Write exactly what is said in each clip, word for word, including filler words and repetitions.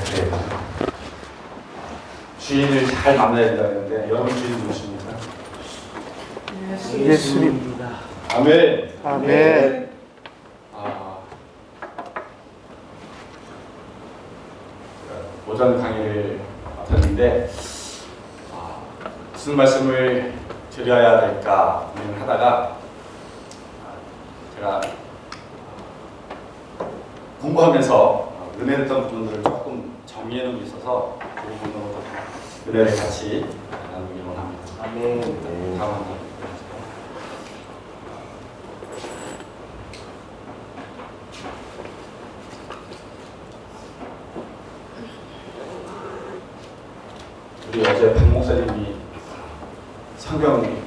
네. 주인을 잘 만나야 된다 그랬는데 여러분 주인 누구십니까? 예수님입니다. 아멘. 아멘. 아, 오전 강의를 맡았는데 아, 무슨 말씀을 드려야 될까 고민하다가 제가 공부하면서 은혜했던 부분들을 조금 정리해 놓은 게 있어서 그 부분으로 은혜를 같이 나누기 원합니다. 아멘. 다음 한 번. 우리 어제 박 목사님이 성경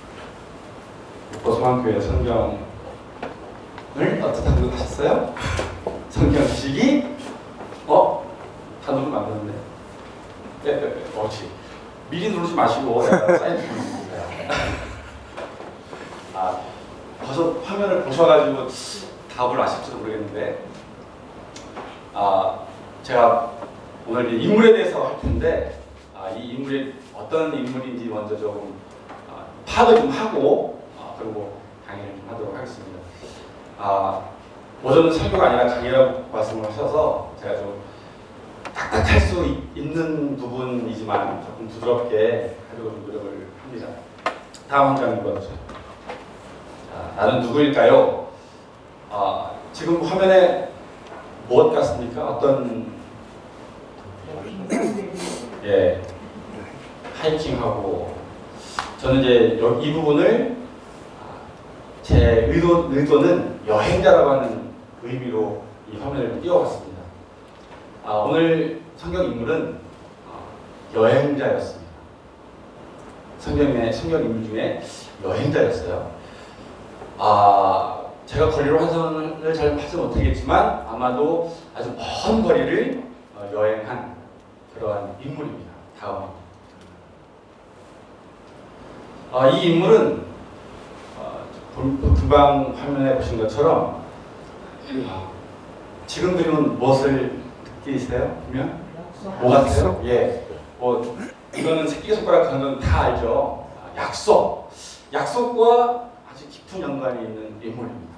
고소만교회 성경을 어떻게 하셨어요? 성경 지식이 어? 다 누르면 안 되는데. 네, 네, 네. 옳지. 미리 누르지 마시고 사인 주세요. 아, 벌써 화면을 보셔가지고 답을 아실지도 모르겠는데, 아, 제가 오늘 이 인물에 대해서 할 텐데, 아, 이 인물이 어떤 인물인지 먼저 조금 아, 파악을 좀 하고, 아, 그리고 강의를 좀 하도록 하겠습니다. 아, 오전은 설교가 아니라 강의라고 말씀을 하셔서 제가 좀 딱딱할 수 있는 부분이지만 조금 부드럽게 하려고 좀 노력을 합니다. 다음 한 장 읽어주세요. 자, 나는 누구일까요? 아, 지금 화면에 무엇 같습니까? 어떤 예, 하이킹하고 저는 이제 이 부분을 제 의도, 의도는 여행자라고 하는 의미로 이 화면을 띄워봤습니다. 아, 오늘 성경 인물은 여행자였습니다. 성경의 성경 인물 중에 여행자였어요. 아, 제가 거리로 환선을 잘 하지 못하겠지만 아마도 아주 먼 거리를 여행한 그러한 인물입니다. 다음. 아, 이 인물은 금방 화면에 보신 것처럼 지금 그림은 무엇을 느끼세요? 보면? 뭐 같아요? 예. 뭐 이거는 새끼손가락 하는 건 다 알죠. 약속. 약속과 아주 깊은 연관이 있는 인물입니다.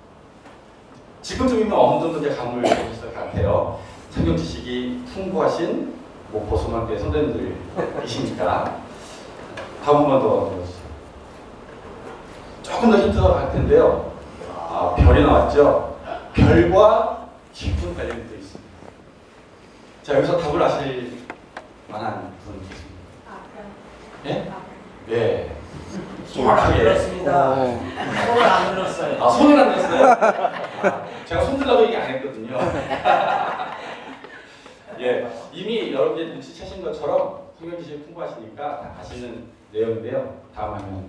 지금쯤이면 어느 정도 이제 감을 보셨을 것 같아요. 성경 지식이 풍부하신 목포 소망교회 선생님들이시니까 다음 한 번 더 보여주세요. 조금 더 힌트가 갈 텐데요. 아, 별이 나왔죠? 별과 깊은 관련이 되어 있습니다. 자, 여기서 답을 아실 만한 분이 계십니다. 예? 네. 정확하게. 그렇습니다. 손을 안 들었어요. 아, 손을 안 들었어요? 아, 제가 손 들라고 얘기 안 했거든요. 예, 이미 여러분들이 눈치채신 것처럼 성경 지식이 풍부하시니까 다 아시는 내용인데요. 다음 화면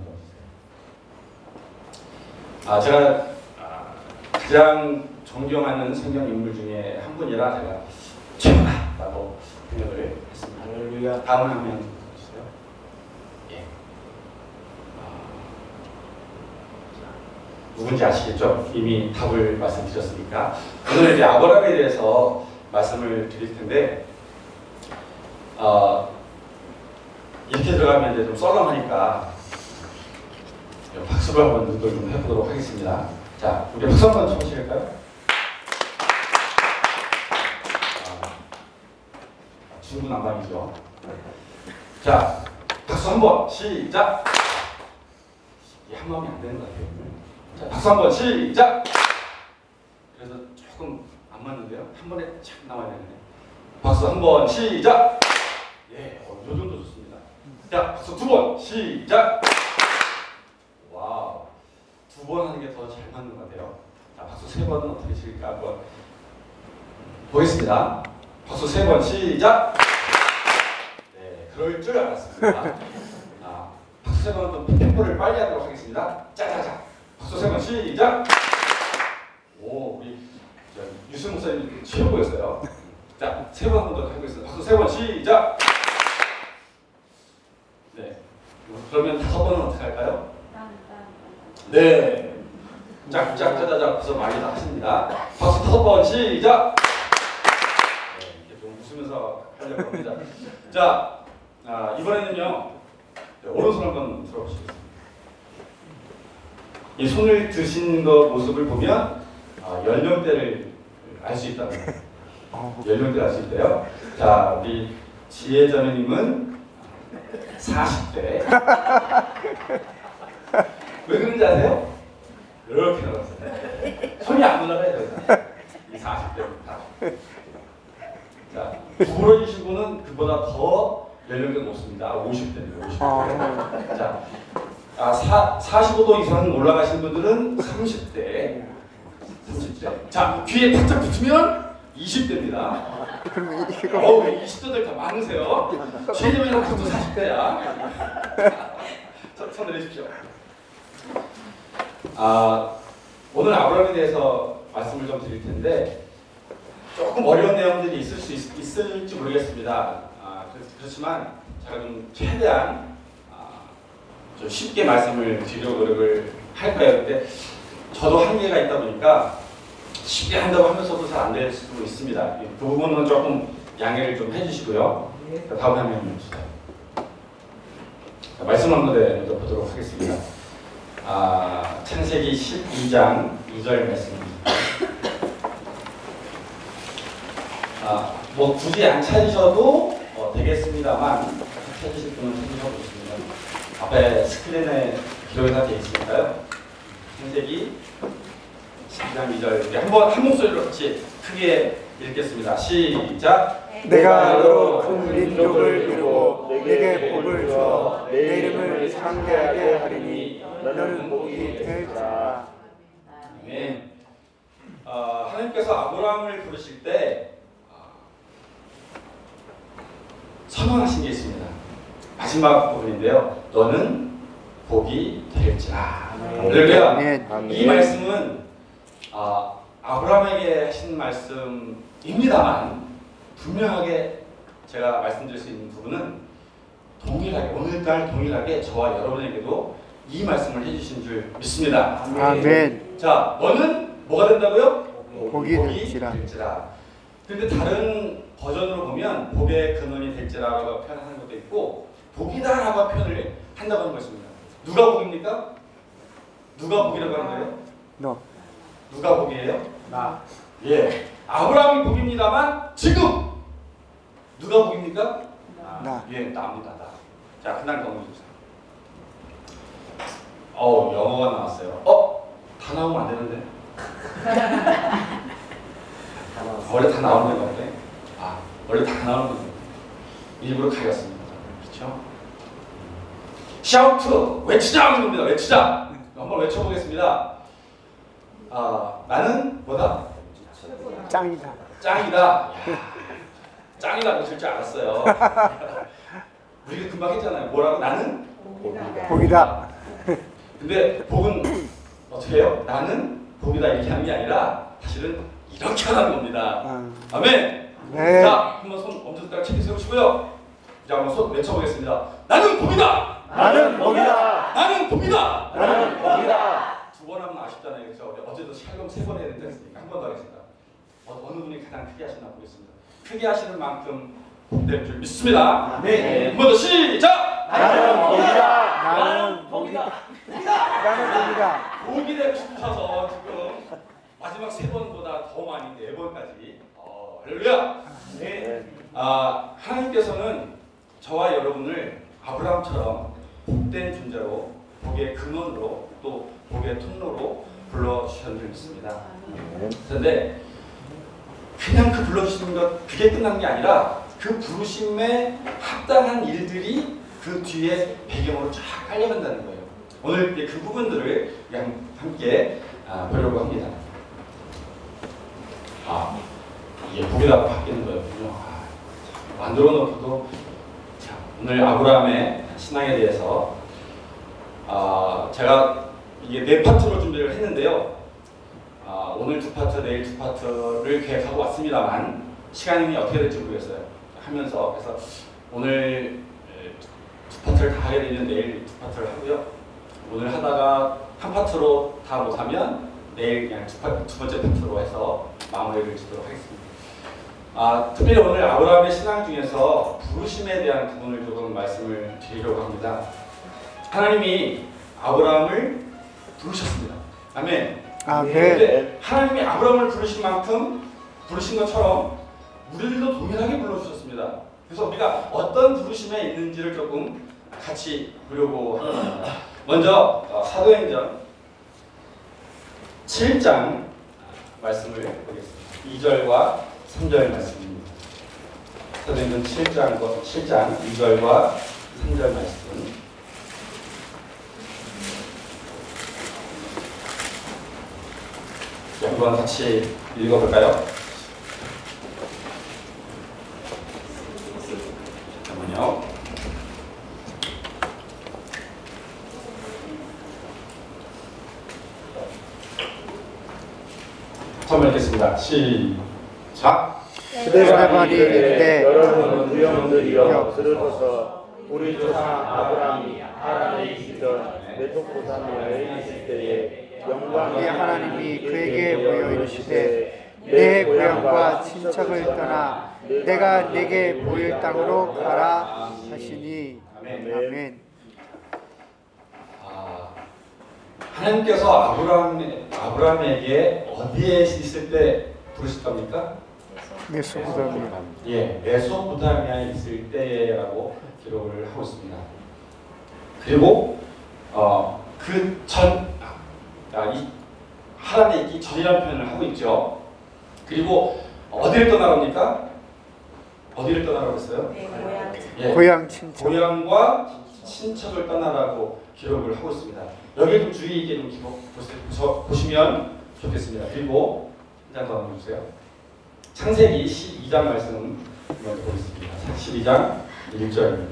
보여주세요. 아, 제가 가장 존경하는 성경 인물 중에 한 분이라 제가 최고다라고 생각을 했습니다. 할렐루야. 다음 화면 보여주세요. 예. 아, 누군지 아시겠죠? 이미 답을 말씀드렸으니까. 오늘 이제 아브라함에 대해서 말씀을 드릴 텐데, 어, 이렇게 들어가면 이제 좀 썰렁하니까 박수를 한번 누들 좀 해보도록 하겠습니다. 자, 우리 박수 한번 쳐보실까요? 아, 중구난방이죠. 자, 박수 한번 시작. 이게 한 마음이 안 되는 것 같아요. 자, 박수 한번 시작. 그래서 조금 안 맞는데요. 한 번에 착 나와야 되는데. 박수 한번 시작. 예, 어, 요 정도 좋습니다. 자, 박수 두 번 시작. 와우, 두 번 하는 게 더 잘 맞는 것 같아요. 자, 박수 세 번은 어떻게 칠까 한번 보겠습니다. 박수 세 번 시작. 네, 그럴 줄 알았습니다. 아, 박수 세 번은 또 템포를 빨리 하도록 하겠습니다. 짜자자. 박수 세 번 시작. 오, 우리 유승 목사님 취해 보였어요. 자, 세 번 한 번 더 해보겠습니다. 박수 세 번 시작. 네. 그러면 다섯 번은 어떻게 할까요? 네. 짝짝짜자자 박수 많이 다 하십니다. 박수 다섯 번 시작. 네, 이제 좀 웃으면서 하면서 하려고 합니다. 자, 아, 이번에는요. 오른손 한번 들어보시겠습니다. 이 손을 드신 거 모습을 보면 아, 연령대를 알 수 있다는 거예요. 연령대를 알 수 있대요. 자, 우리 지혜자매님은 사십 대. 왜 그런지 아세요? 이렇게 나왔어요. 손이 안 올라가야 돼요. 이 사십 대입니다. 자, 구부러지신 분은 그보다 더 연령대가 높습니다. 오십 대입니다. 오십 대. 자, 아, 사, 사십오 도 이상 올라가신 분들은 삼십 대. 삼십 대. 자, 귀에 바짝 붙으면 이십 대입니다. 어우, 이십 대들 다 많으세요. 최대면 그것도 사십 대야. 손, 손 내리십시오. 아, 오늘 아브라함에 대해서 말씀을 좀 드릴 텐데 조금 어려운 내용들이 있을 수 있, 있을지 모르겠습니다. 아, 그렇지만 제가 좀 최대한 아, 좀 쉽게 말씀을 드리려고 노력을 할 거예요. 근데 저도 한계가 있다 보니까 쉽게 한다고 하면서도 잘 안 될 수도 있습니다. 그 부분은 조금 양해를 좀 해주시고요. 다음 화면 봅시다. 말씀 한번 먼저 보도록 하겠습니다. 아, 창세기 십이 장 이 절 말씀입니다. 아, 뭐 굳이 안 찾으셔도 어, 되겠습니다만 찾으실 분은 찾으셔보겠습니다. 앞에 스크린에 기록이 다 되어 있으니까요. 창세기 십이 장 이 절 한번 한 목소리로 같이 크게 읽겠습니다. 시작. 내가 너로 큰 민족을 이루고 내게 복을 주어 내 이름을 창대하게 하리니 너는 복이 될지라. 아멘. 어, 하나님께서 아브라함을 부르실 때 어, 선언하신 게 있습니다. 마지막 부분인데요. 너는 복이 될지라. 할렐루야. 이 말씀은 어, 아브라함에게 하신 말씀입니다만 분명하게 제가 말씀드릴 수 있는 부분은 동일하게 오늘날 동일하게 저와 여러분에게도 이 말씀을 해주신 줄 믿습니다. 아멘. 자, 너는 뭐가 된다고요? 복이 될지라. 될지라. 근데 다른 버전으로 보면 복의 근원이 될지라라고 표현하는 것도 있고 복이다라고 표현을 한다고 하는 것입니다. 누가 복입니까? 누가 복이라고 하는 거예요? 너. 누가 복이에요? 나. 예. 아브라함이 복입니다만 지금 누가 복입니까? 나. 예, 나입니다. 나. 자, 그날 넘어주세요. 어우, 영어가 나왔어요. 어? 다 나오면 안 되는데? 원래 다 나오는 건데? 아, 원래 다 나오는 건데. 일부러 가렸습니다. 그렇죠? 샤우트! 외치자! 겁니다. 외치자! 한번 외쳐보겠습니다. 아, 나는 뭐다? 짱이다. 짱이다. 야, 짱이라고 쓸 줄 알았어요. 우리가 금방 했잖아요. 뭐라고? 나는 복이다. 복이다. 근데 복은 어떻게 해요? 나는 복이다 이렇게 하는 게 아니라 사실은 이렇게 하는 겁니다. 아. 아멘. 네. 자, 한번 손 엄지손가락 체크 세우시고요. 이제 한번 손 외쳐보겠습니다. 나는 복이다. 나는 복이다. 나는 복이다. 나는 복이다. 두 번 하면 아쉽잖아요. 그렇죠? 어제도 샬롬 세 번 해야 된다 했으니까 한 번 더 하겠습니다. 어, 어느 분이 가장 크게 하시나 보겠습니다. 크게 하시는 만큼 복될 줄 믿습니다. 네. 한 번 더 시작. 나는 복이다. 나는 복이다. 나는 복이다. 복이 되고 싶으셔서 지금 마지막 세 번보다 더 많이 네 번까지. 어, 할렐루야. 네. 아, 하나님께서는 저와 여러분을 아브라함처럼 복된 존재로 복의 근원으로 또 복의 통로로 불러주셨는 줄 믿습니다. 그런데 그냥 그 불러주시는 것 그게 끝난 게 아니라 그 부르심에 합당한 일들이 그 뒤에 배경으로 쫙 깔려간다는 거예요. 오늘 그 부분들을 함께 아, 보려고 합니다. 아, 이게 복이다 바뀌는 거였군요. 아, 만들어 놓고도 자, 오늘 아브라함의 신앙에 대해서 아, 제가 이게 네 파트로 준비를 했는데요. 아, 오늘 두 파트, 내일 두 파트를 계획하고 왔습니다만 시간이 어떻게 될지 모르겠어요. 하면서 그래서 오늘 두 파트를 다 하게 되면 내일 두 파트를 하고요. 오늘 하다가 한 파트로 다 못하면 내일 그냥 두, 파, 두 번째 파트로 해서 마무리를 짓도록 하겠습니다. 아, 특별히 오늘 아브라함의 신앙 중에서 부르심에 대한 부분을 조금 말씀을 드리려고 합니다. 하나님이 아브라함을 부르셨습니다. 아멘. 아멘. 근데 하나님이 아브라함을 부르신 만큼 부르신 것처럼 우리들도 동일하게 불러주셨습니다. 그래서 우리가 어떤 부르심에 있는지를 조금 같이 보려고 합니다. 먼저 어, 사도행전 칠 장 말씀을 보겠습니다. 이 절과 삼 절 말씀입니다. 사도행전 칠 장, 칠 장 이 절과 삼 절 말씀. 한번 같이 읽어볼까요? 잠깐만요. 처음 읽겠습니다. 시작. 스데반이 이르되 여러분 무형들이여 들으소서. 우리 조상 아브라함이 하란에 있던 메소포타미아에 있을 때에 영광의 이 하나님이 그에게 보여 이르시되 내 고향과 친척을 떠나 내가 내게 보일 땅으로 가라 하시니. 아멘. 아멘. 아, 하나님께서 아브라함, 아브라함에게 어디에 있을 때 부르셨답니까? 메소포타미아. 예, 메소포타미아에 있을 때라고 기록을 하고 있습니다. 그리고 어, 그 전, 아, 이 하란에 있기 전이라는 표현을 하고 있죠. 그리고 어디를 떠나랍니까? 어디를 떠나라고 했어요? 예, 고향 친척. 고향과 친척을 떠나라고 기록을 하고 있습니다. 여기 좀 주의 있게 좀 기록 보세요. 보시면 좋겠습니다. 그리고 한 장 더 넘겨주세요. 창세기 십이 장 말씀 먼저 보겠습니다. 십이 장 일 절입니다.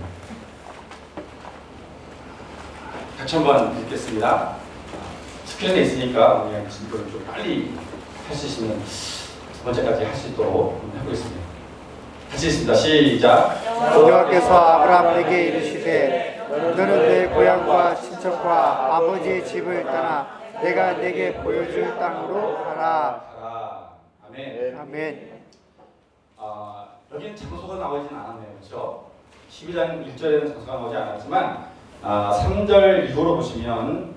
같이 한번 읽겠습니다. 스크린에 있으니까 그냥 진도를 좀 빨리 할 수 있으면 두 번째까지 할 수 있도록 해보겠습니다. 같이 읽습니다. 시작. 여호와께서 아브라함에게 이르시되 너는 내 고향과 친척과 아버지의 집을 떠나 내가 내게 보여줄 땅으로 가라. 가라. 아멘. 아멘. 아, 여기는 장소가 나오진 않았네요. 그렇죠? 십이 장 일 절에는 장소가 나오지 않았지만 아, 삼 절 이후로 보시면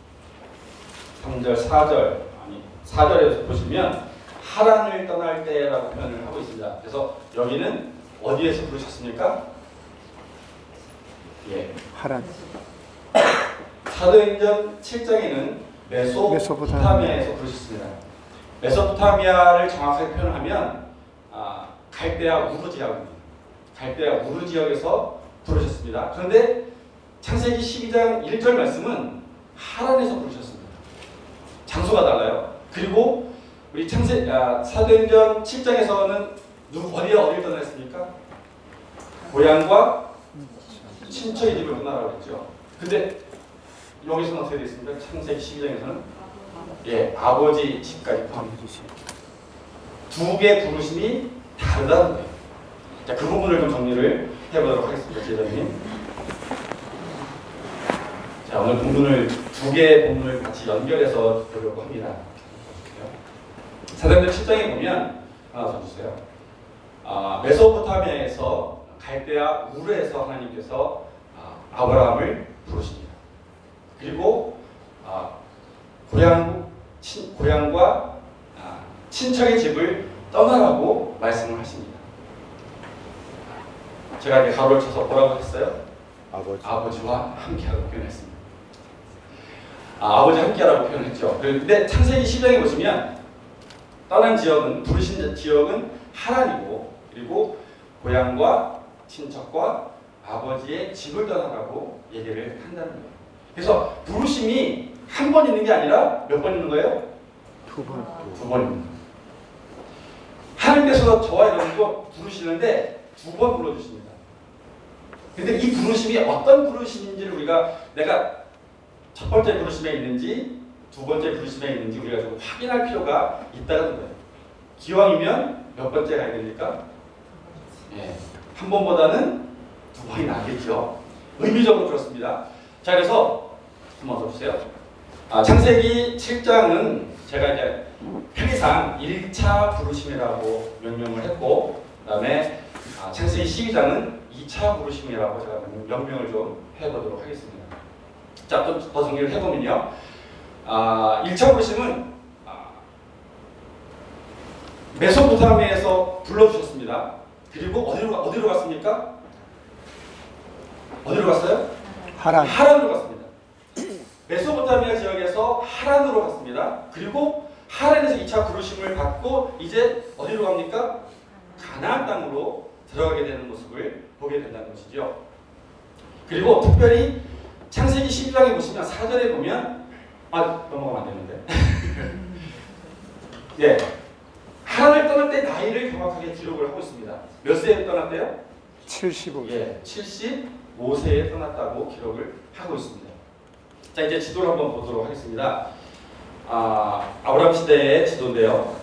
삼 절, 사 절 아니 사 절에서 보시면 하란을 떠날 때라고 표현을 하고 있습니다. 그래서 여기는 어디에서 부르셨습니까? 예. 하란. 사도행전 칠 장에는 메소포타미아에서 부르셨습니다. 메소포타미아를 정확하게 표현하면 아, 갈대아 우르 지역입니다. 갈대아 우르 지역에서 부르셨습니다. 그런데 창세기 십이 장 일 절 말씀은 하란에서 부르셨습니다. 장소가 달라요. 그리고 우리 창세 아, 사도행전 칠 장에서는 누구 어디에 어디를 떠났습니까? 고향과 친척의 집을 떠나라고 했죠. 근데 여기서는 어떻게 되어 있습니까? 창세기 십이 장에서는 예, 아버지 집까지 포함합니다. 두 개의 부르심이 다르다는 거예요. 자, 그 부분을 좀 정리를 해보도록 하겠습니다, 제자님. 자, 오늘 본문을 두 개의 본문을 같이 연결해서 보려고 합니다. 사도행전 칠 장에 보면 하나 더 주세요. 아, 메소포타미아에서 갈대아 우르에서 하나님께서 아, 아브라함을 부르십니다. 그리고 아, 고향 친, 고향과 아, 친척의 집을 떠나라고 말씀을 하십니다. 제가 이렇게 가로를 쳐서 뭐라고 했어요? 아버지. 아버지와 함께하라고 표현했습니다. 아, 아버지 함께하라고 표현했죠. 그런데 창세기 십 장에 보시면 떠난 지역은 부르신 지역은 하란이고 그리고 고향과 친척과 아버지의 집을 떠나라고 얘기를 한다는 거예요. 그래서 부르심이 한 번 있는 게 아니라 몇 번 있는 거예요? 두 번. 두 번 있는 거예요. 하나님께서 저와 여러분도 부르시는데 두 번 불러주십니다. 근데 이 부르심이 어떤 부르심인지를 우리가 내가 첫 번째 부르심에 있는지 두 번째 부르심에 있는지 우리가 좀 확인할 필요가 있다는 거예요. 기왕이면 몇 번째 가야 됩니까? 예, 한 번보다는 두 번이 낫겠죠. 의미적으로 그렇습니다. 자, 그래서 한번 더 주세요. 아, 창세기 칠 장은 제가 이제 편의상 일 차 부르심이라고 명명을 했고 십이 장은 이 차 부르심이라고 제가 명명을 좀 해보도록 하겠습니다. 자, 좀 더 정리를 해보면요. 아, 일 차 부르심은 아, 메소포타미아에서 불러주셨습니다. 그리고 어디로, 어디로 갔습니까? 어디로 갔어요? 하란. 하란으로 갔습니다. 메소포타미아 지역에서 하란으로 갔습니다. 그리고 하란에서 이 차 부르심을 받고 이제 어디로 갑니까? 가나안 땅으로 들어가게 되는 모습을 보게 된다는 것이죠. 그리고 특별히 창세기 십이 장에 보시면 사 절에 보면 아 넘어가면 안 되는데 예, 하란을 떠날 때 나이를 정확하게 기록을 하고 있습니다. 몇 세에 떠났대요? 칠십오 세. 예, 칠십오 세에 떠났다고 기록을 하고 있습니다. 자, 이제 지도를 한번 보도록 하겠습니다. 아, 아브라함 시대의 지도인데요.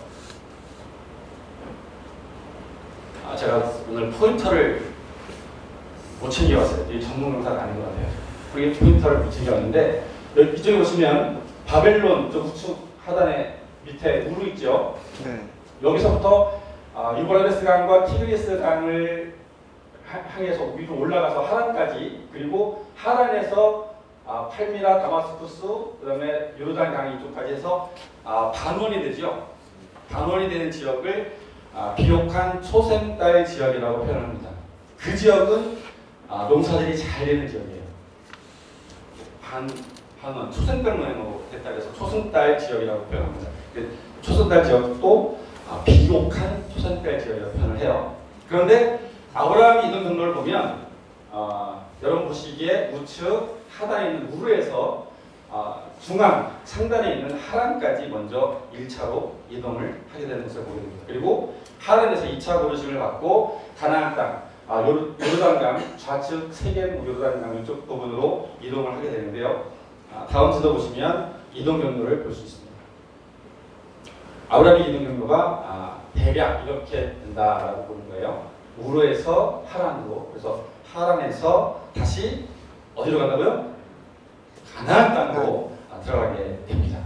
아, 제가 오늘 포인터를 못 챙겨왔어요. 이 전문 강사가 아닌 것 같아요. 거기 포인터를 못 챙겨왔는데 여기 이쪽에 보시면 바벨론 저 우측 하단에 밑에 우르 있죠. 네. 여기서부터 아, 유브라데스 강과 티그리스 강을 향해서 위로 올라가서 하란까지, 그리고 하란에서 아, 팔미라, 다마스쿠스, 그다음에 요르단 강 이쪽까지 해서 아, 반원이 되죠. 반원이 되는 지역을 아, 비옥한 초생딸 지역이라고 표현합니다. 그 지역은 아, 농사들이 잘 되는 지역이에요. 반, 반원, 초생딸 모양으로 됐다 그래서 초생딸 지역이라고 표현합니다. 초생딸 지역도 아, 비옥한 초생딸 지역이라고 표현을 해요. 그런데 아브라함이 이동 경로를 보면 어, 여러분 보시기에 우측 하단에 있는 우르에서 어, 중앙 상단에 있는 하란까지 먼저 일 차로 이동을 하게 되는 것을 보게 됩니다. 그리고 하란에서 이 차 부르심을 받고 가나안 땅, 아, 요르, 요르단강 좌측 세겜 요르단강 이쪽 부분으로 이동을 하게 되는데요. 아, 다음 지도 보시면 이동 경로를 볼 수 있습니다. 아브라함의 이동 경로가 아, 대략 이렇게 된다라고 보는 거예요. 우르에서 하란으로, 그래서 하란에서 다시 어디로 간다고요? 가나안 땅으로 아, 들어가게 됩니다.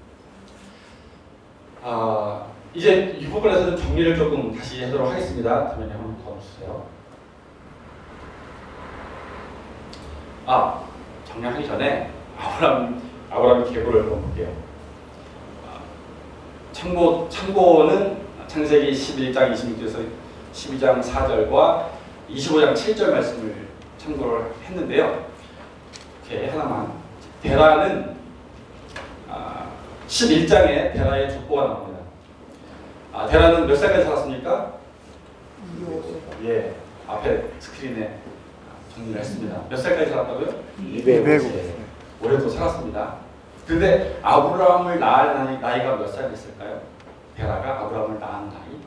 아, 이제 이 부분에서 좀 정리를 조금 다시 하도록 하겠습니다. 화면에 한번 더 주세요. 아, 정리하기 전에 아브라함 아브라함의 계보를 한번 볼게요. 아, 참고 참고는 창세기 십일 장 이십육 절에서 십이 장 사 절과 이십오 장 칠 절 말씀을 참고를 했는데요. 이렇게 하나만. 데라는 아, 십일 장에 데라의 족보가 나옵니다. 아, 데라는 몇 살까지 살았습니까? 예, 앞에 스크린에 정리를 했습니다. 몇 살까지 살았다고요? 이백오 세. 예, 오래 또 살았습니다. 그런데 아브라함을 낳은 나이, 나이가 몇 살 됐을까요? 데라가 아브라함을 낳은 나이?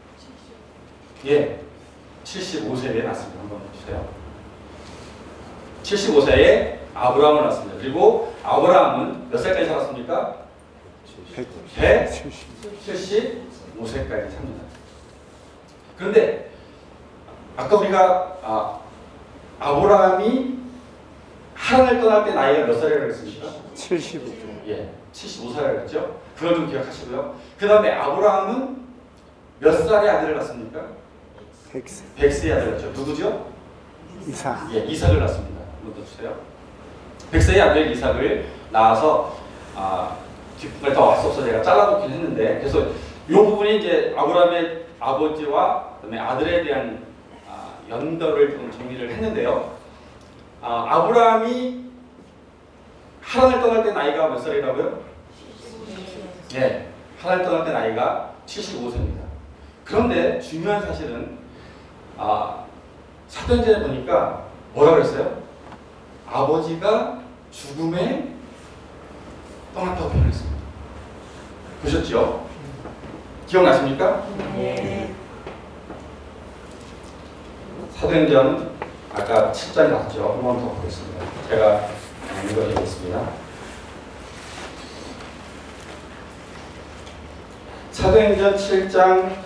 예, 칠십오 세에 낳았습니다. 한번 보세요. 칠십오 세에 아브라함을 낳았습니다. 그리고 아브라함은 몇 살까지 살았습니까? 백칠십오 세까지 삽니다. 그런데 아까 우리가 아, 아브라함이 하란을 떠날 때 나이가 몇 살이라고 했습니까? 칠십오 세. 예, 칠십오 살이라고 했죠. 그걸 좀 기억하시고요. 그 다음에 아브라함은 몇 살에 아들을 낳습니까? 백 세. 백 세의 아들을 낳죠. 누구죠? 이삭. 예, 이삭을 낳습니다. 한번 더 주세요. 백 세의 아들 이삭을 낳아서 아, 뒷부분에 더 앞서서 제가 잘라놓긴 했는데, 그래서 이 부분이 이제 아브라함의 아버지와 그다음에 아들에 대한 아, 연결을 좀 정리를 했는데요. 아, 아브라함이 하란을 떠날 때 나이가 몇 살이라고요? 예, 하란을 떠날 때 나이가 칠십오 세입니다. 그런데 중요한 사실은 아, 사도행전에 보니까 뭐라 그랬어요? 아버지가 죽음에 떠났다고 표현했습니다. 보셨죠? 기억나십니까? 네. 사도행전 아까 칠 장이 나왔죠. 한 번 더 보겠습니다. 제가 읽어드리겠습니다. 사도행전 칠 장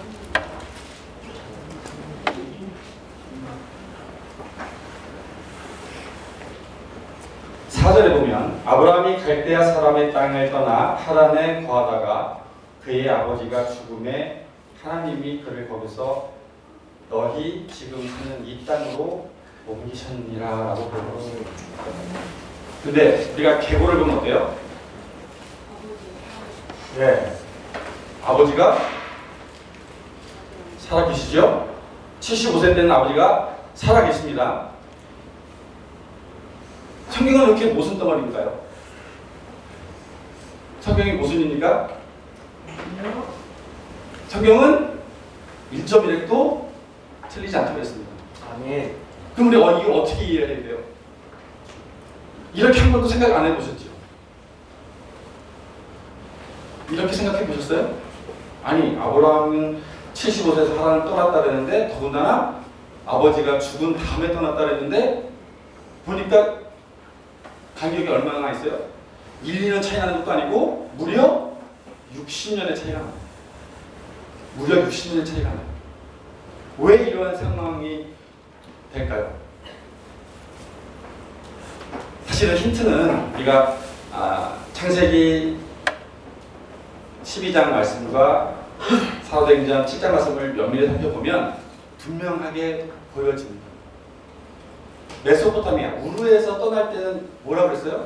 사 절에 보면 아브라함이 갈대아 사람의 땅을 떠나 하란에 거하다가 그의 아버지가 죽음에 하나님이 그를 거기서 너희 지금 사는 이 땅으로 옮기셨니라라고 그러고. 근데 우리가 계보를 보면 어때요? 네, 아버지가 살아계시죠? 칠십오 세 되는 아버지가 살아계십니다. 성경은 이렇게 무슨 덩어리인가요? 성경이 무슨 입니까? 성경은 일 점 일 획도 틀리지 않다고 했습니다. 아멘. 그럼 우리 어, 이거 어떻게 이해해야 돼요? 이렇게 한 번도 생각 안 해보셨죠? 이렇게 생각해 보셨어요? 아니, 아브라함은 칠십오 세에서 하나님을 떠났다 그랬는데 더군다나 아버지가 죽은 다음에 떠났다 그랬는데 보니까 간격이 얼마나 있어요? 일, 이 년 차이 나는 것도 아니고 무려 육십 년의 차이가 나요. 무려 육십 년의 차이가 나요. 왜 이러한 상황이 될까요? 사실은 힌트는 우리가 아, 창세기 십이 장 말씀과 사도행전 칠 장 말씀을 면밀히 살펴보면 분명하게 보여집니다. 메소포타미아, 우르에서 떠날 때는 뭐라고 그랬어요?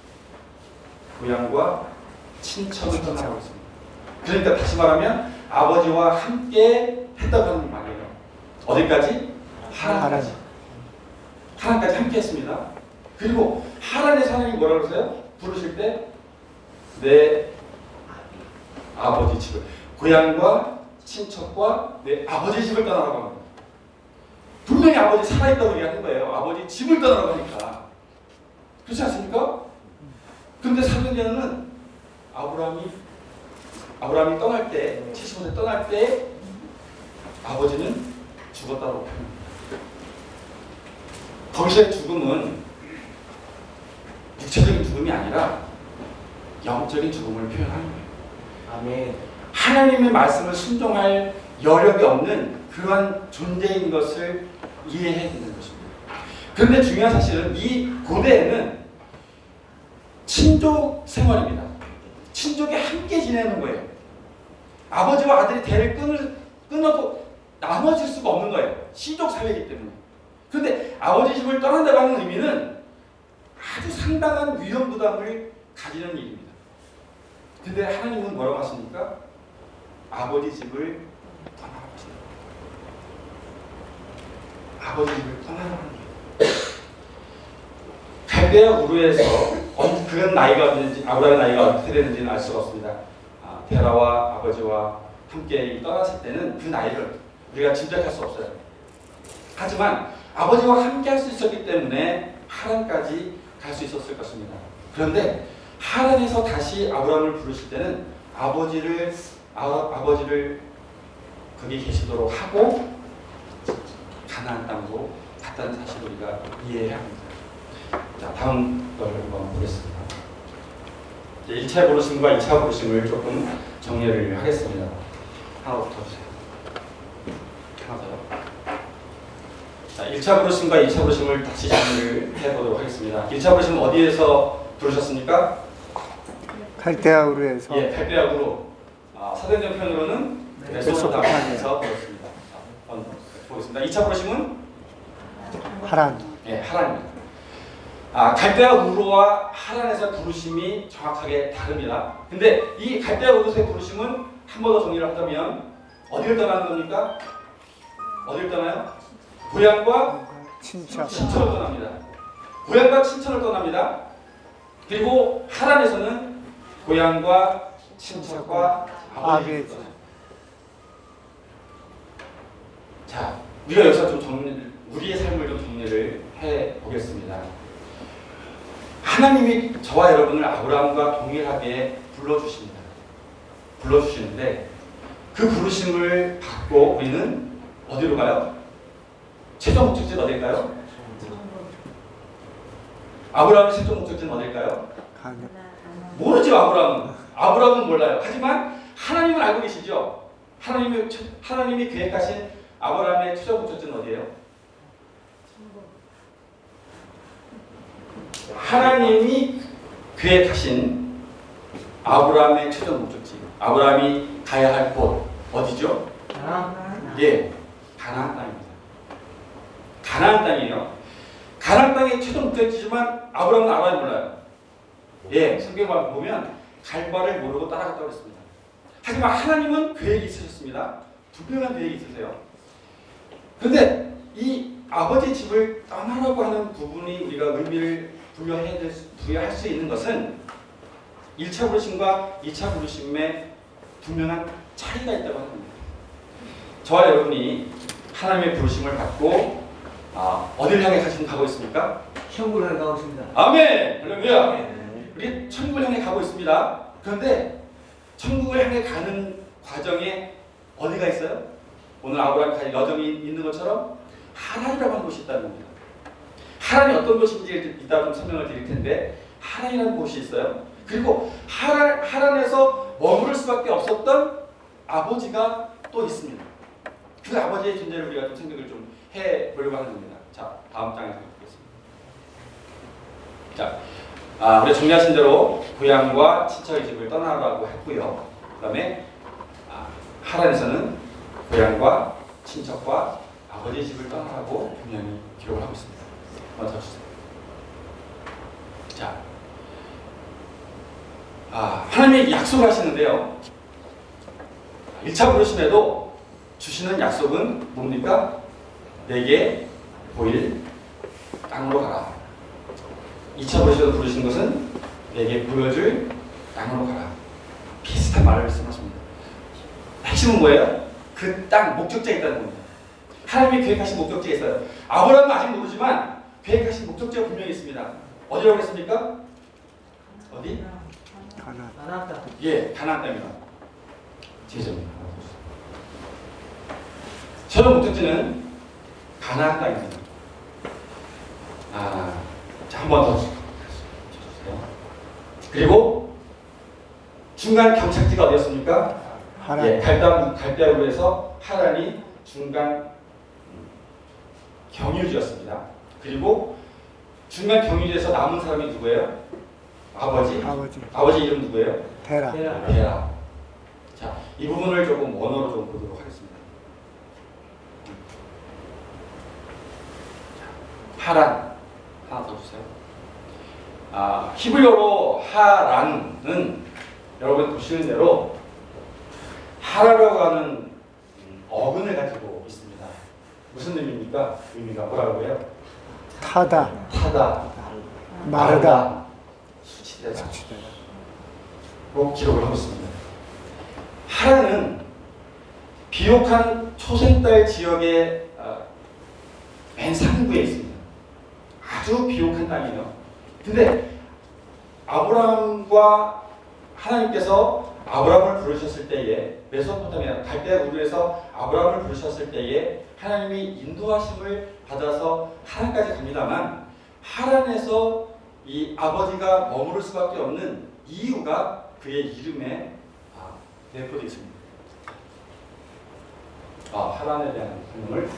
고향과 친척을 떠나라고 했습니다. 그러니까 다시 말하면 아버지와 함께 했다고 하는 말이에요. 어디까지? 하란까지. 하란까지 함께 했습니다. 그리고 하란에서 하나님이 뭐라고 그러세요? 부르실 때 내 아버지 집을, 고향과 친척과 내 아버지 집을 떠나라고 합니다. 분명히 아버지 살아있다고 얘기하는 거예요. 아버지 집을 떠나라고 하니까. 그렇지 않습니까? 그런데 사도행전은 아브라함이 아브라함이 떠날 때, 칠십오 세 떠날 때 아버지는 죽었다고 표현합니다. 거기서의 죽음은 육체적인 죽음이 아니라 영적인 죽음을 표현하는 거예요. 아멘. 하나님의 말씀을 순종할 여력이 없는 그러한 존재인 것을 이해해야 되는 것입니다. 그런데 중요한 사실은 이 고대에는 친족 생활입니다. 친족이 함께 지내는 거예요. 아버지와 아들이 대를 끊을, 끊어도 나눠질 수가 없는 거예요. 시족 사회이기 때문에. 그런데 아버지 집을 떠난다고 하는 의미는 아주 상당한 위험 부담을 가지는 일입니다. 근데 하나님은 뭐라고 하십니까? 아버지 집을 떠나라고 하십니다. 아버지 집을 떠나라고 합니다. 갈대아 우르에서 그런 나이가 어딘지, 아브라함의 나이가 어떻게 되는지는 알 수가 없습니다. 아, 데라와 아버지와 함께 떠났을 때는 그 나이를 우리가 짐작할 수 없어요. 하지만 아버지와 함께 할 수 있었기 때문에 하란까지 갈 수 있었을 것입니다. 그런데 하란에서 다시 아브라함을 부르실 때는 아버지를 아, 아버지를 거기 계시도록 하고 가나안 땅으로 갔다는 사실을 우리가 이해해야 합니다. 자, 다음 걸 한번 보겠습니다. 일 차 부르심과 이 차 부르심을 조금 정리를 하겠습니다. 하나 붙어주세요. 하나 더요. 자, 일 차 부르심과 이 차 부르심을 다시 정리를 해보도록 하겠습니다. 일 차 부르심은 어디에서 부르셨습니까? 갈대아 우르에서. 예, 갈대아 우르. 아, 사도행전 편으로는 메소포타미아에서 부르습니다. 한번 보겠습니다. 이 차 부르심은 하란. 예, 하란입니다. 아, 갈대아 우르와 하란에서 부르심이 정확하게 다릅니다. 근데 이 갈대아 우르에서의 부르심은 한 번 더 정리를 하자면 어디를 떠나는 겁니까? 어디를 떠나요? 고향과 친척. 친척을 떠납니다. 고향과 친척을 떠납니다. 그리고 하란에서는 고향과 친척과 아버지를 떠납니다. 자, 우리가 여기서 좀 정리를, 우리의 삶을 좀 정리를 해 보겠습니다. 하나님이 저와 여러분을 아브라함과 동일하게 불러주십니다. 불러주시는데 그 부르심을 받고 우리는 어디로 가요? 최종 목적지는 어딜까요? 아브라함의 최종 목적지는 어딜까요? 가나안. 모르죠, 아브라함은. 아브라함은 몰라요. 하지만 하나님은 알고 계시죠? 하나님이, 하나님이 계획하신 아브라함의 최종 목적지는 어디예요? 하나님이 계획하신 아브라함의 최종 목적지, 아브라함이 가야 할 곳 어디죠? 가나안. 예, 가나안 땅입니다. 가나안 땅이에요. 가나안 땅에 최종 목적지지만 아브라함은 알아야 몰라요. 예, 성경을 보면 갈 바를 모르고 따라갔다고 했습니다. 하지만 하나님은 계획이 있으셨습니다. 분명한 계획이 있으세요. 그런데 이 아버지 집을 떠나라고 하는 부분이 우리가 의미를 부여해야 될 수, 부여할 수 있는 것은 일 차 부르심과 이 차 부르심의 분명한 차이가 있다고 합니다. 저와 여러분이 하나님의 부르심을 받고 아, 어디를 향해 가시는 가고 있습니까? 천국을 가고 있습니다. 아멘! 할렐루야! 우리 천국을 향해 가고 있습니다. 그런데 천국을 향해 가는 과정에 어디가 있어요? 오늘 아브라함이 여정이 있는 것처럼 하란이라고 하는 곳이 있다는 겁니다. 하란이 어떤 곳인지 이따 좀 설명을 드릴 텐데 하란이라는 곳이 있어요. 그리고 하란, 하란에서 머무를 수밖에 없었던 아버지가 또 있습니다. 그 아버지의 존재를 우리가 좀 생각을 좀 해보려고 하는 겁니다. 자, 다음 장에서 보겠습니다. 자, 아, 우리 정리하신 대로 고향과 친척의 집을 떠나라고 했고요. 그 다음에 아, 하란에서는 고향과 친척과 아버지의 집을 떠나라고 분명히 기록을 하고 있습니다. 한번 더 주세요. 자, 아, 하나님이 약속을 하시는데요. 일 차 부르심에도 주시는 약속은 뭡니까? 내게 보일 땅으로 가라. 이 차 부르심에도 부르신 것은 내게 보여줄 땅으로 가라. 비슷한 말을 말씀하십니다. 핵심은 뭐예요? 그 땅, 목적지가 있다는 겁니다. 하나님이 계획하신 목적지가 있어요. 아브라함은 아직 모르지만 계획하신 목적지가 분명히 있습니다. 어디라고 했습니까? 어디? 가나안. 가나안 땅. 예, 가나안 땅입니다. 제점입니다. 최종 목적지는 가나안 땅입니다. 아, 자, 한 번 더 주세요. 그리고 중간 경착지가 어디였습니까? 하란. 예, 갈대아, 갈대아로 해서 하란이 중간 경유지였습니다. 그리고 중간 경유지에서 남은 사람이 누구예요? 아버지. 아버지. 아버지 이름 누구예요? 테라. 테라. 베라. 자, 이 부분을 조금 원어로 좀 보도록 하겠습니다. 하란 하나 더 주세요. 아, 히브리어로 하란은 여러분 보시는 대로 하라라고 하는 어근을 가지고 있습니다. 무슨 의미입니까? 의미가 뭐라고 해요? 타다. 타다, 마르다. 수치되다. 로 기록을 하고 있습니다. 하란은 비옥한 초생달 지역의 어, 맨 상부에 있습니다. 아주 비옥한 땅이에요. 근데 아브라함과 하나님께서 아브라함을 부르셨을 때에 메소포타미아 갈대아 우르에서 아브라함을 부르셨을 때에 하나님이 인도하심을 받아서 하란까지 갑니다만 하란에서 이 아버지가 머무를 수밖에 없는 이유가 그의 이름에 아, 내포되어 있습니다. 아, 하란에 대한 설명을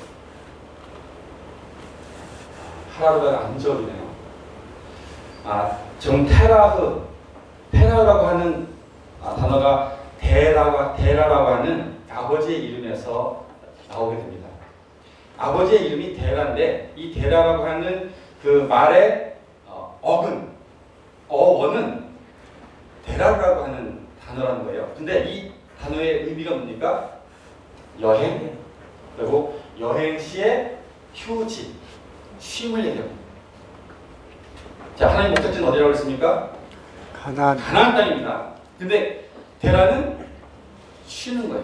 하라르가 안절이네요. 아, 정테라흐, 테라라고 하는 아, 단어가 데라가, 데라라고 하는 아버지의 이름에서 나오게 됩니다. 아버지의 이름이 데라인데 이 데라라고 하는 그 말의 어, 어근, 어원은 데라라고 하는 단어라는 거예요. 근데 이 단어의 의미가 뭡니까? 여행, 그리고 여행 시의 휴지, 쉼을 얘기합니다. 자, 하나님 목적지는 어디라고 했습니까? 가나안. 가나안 땅입니다. 근데 데라는 쉬는 거예요.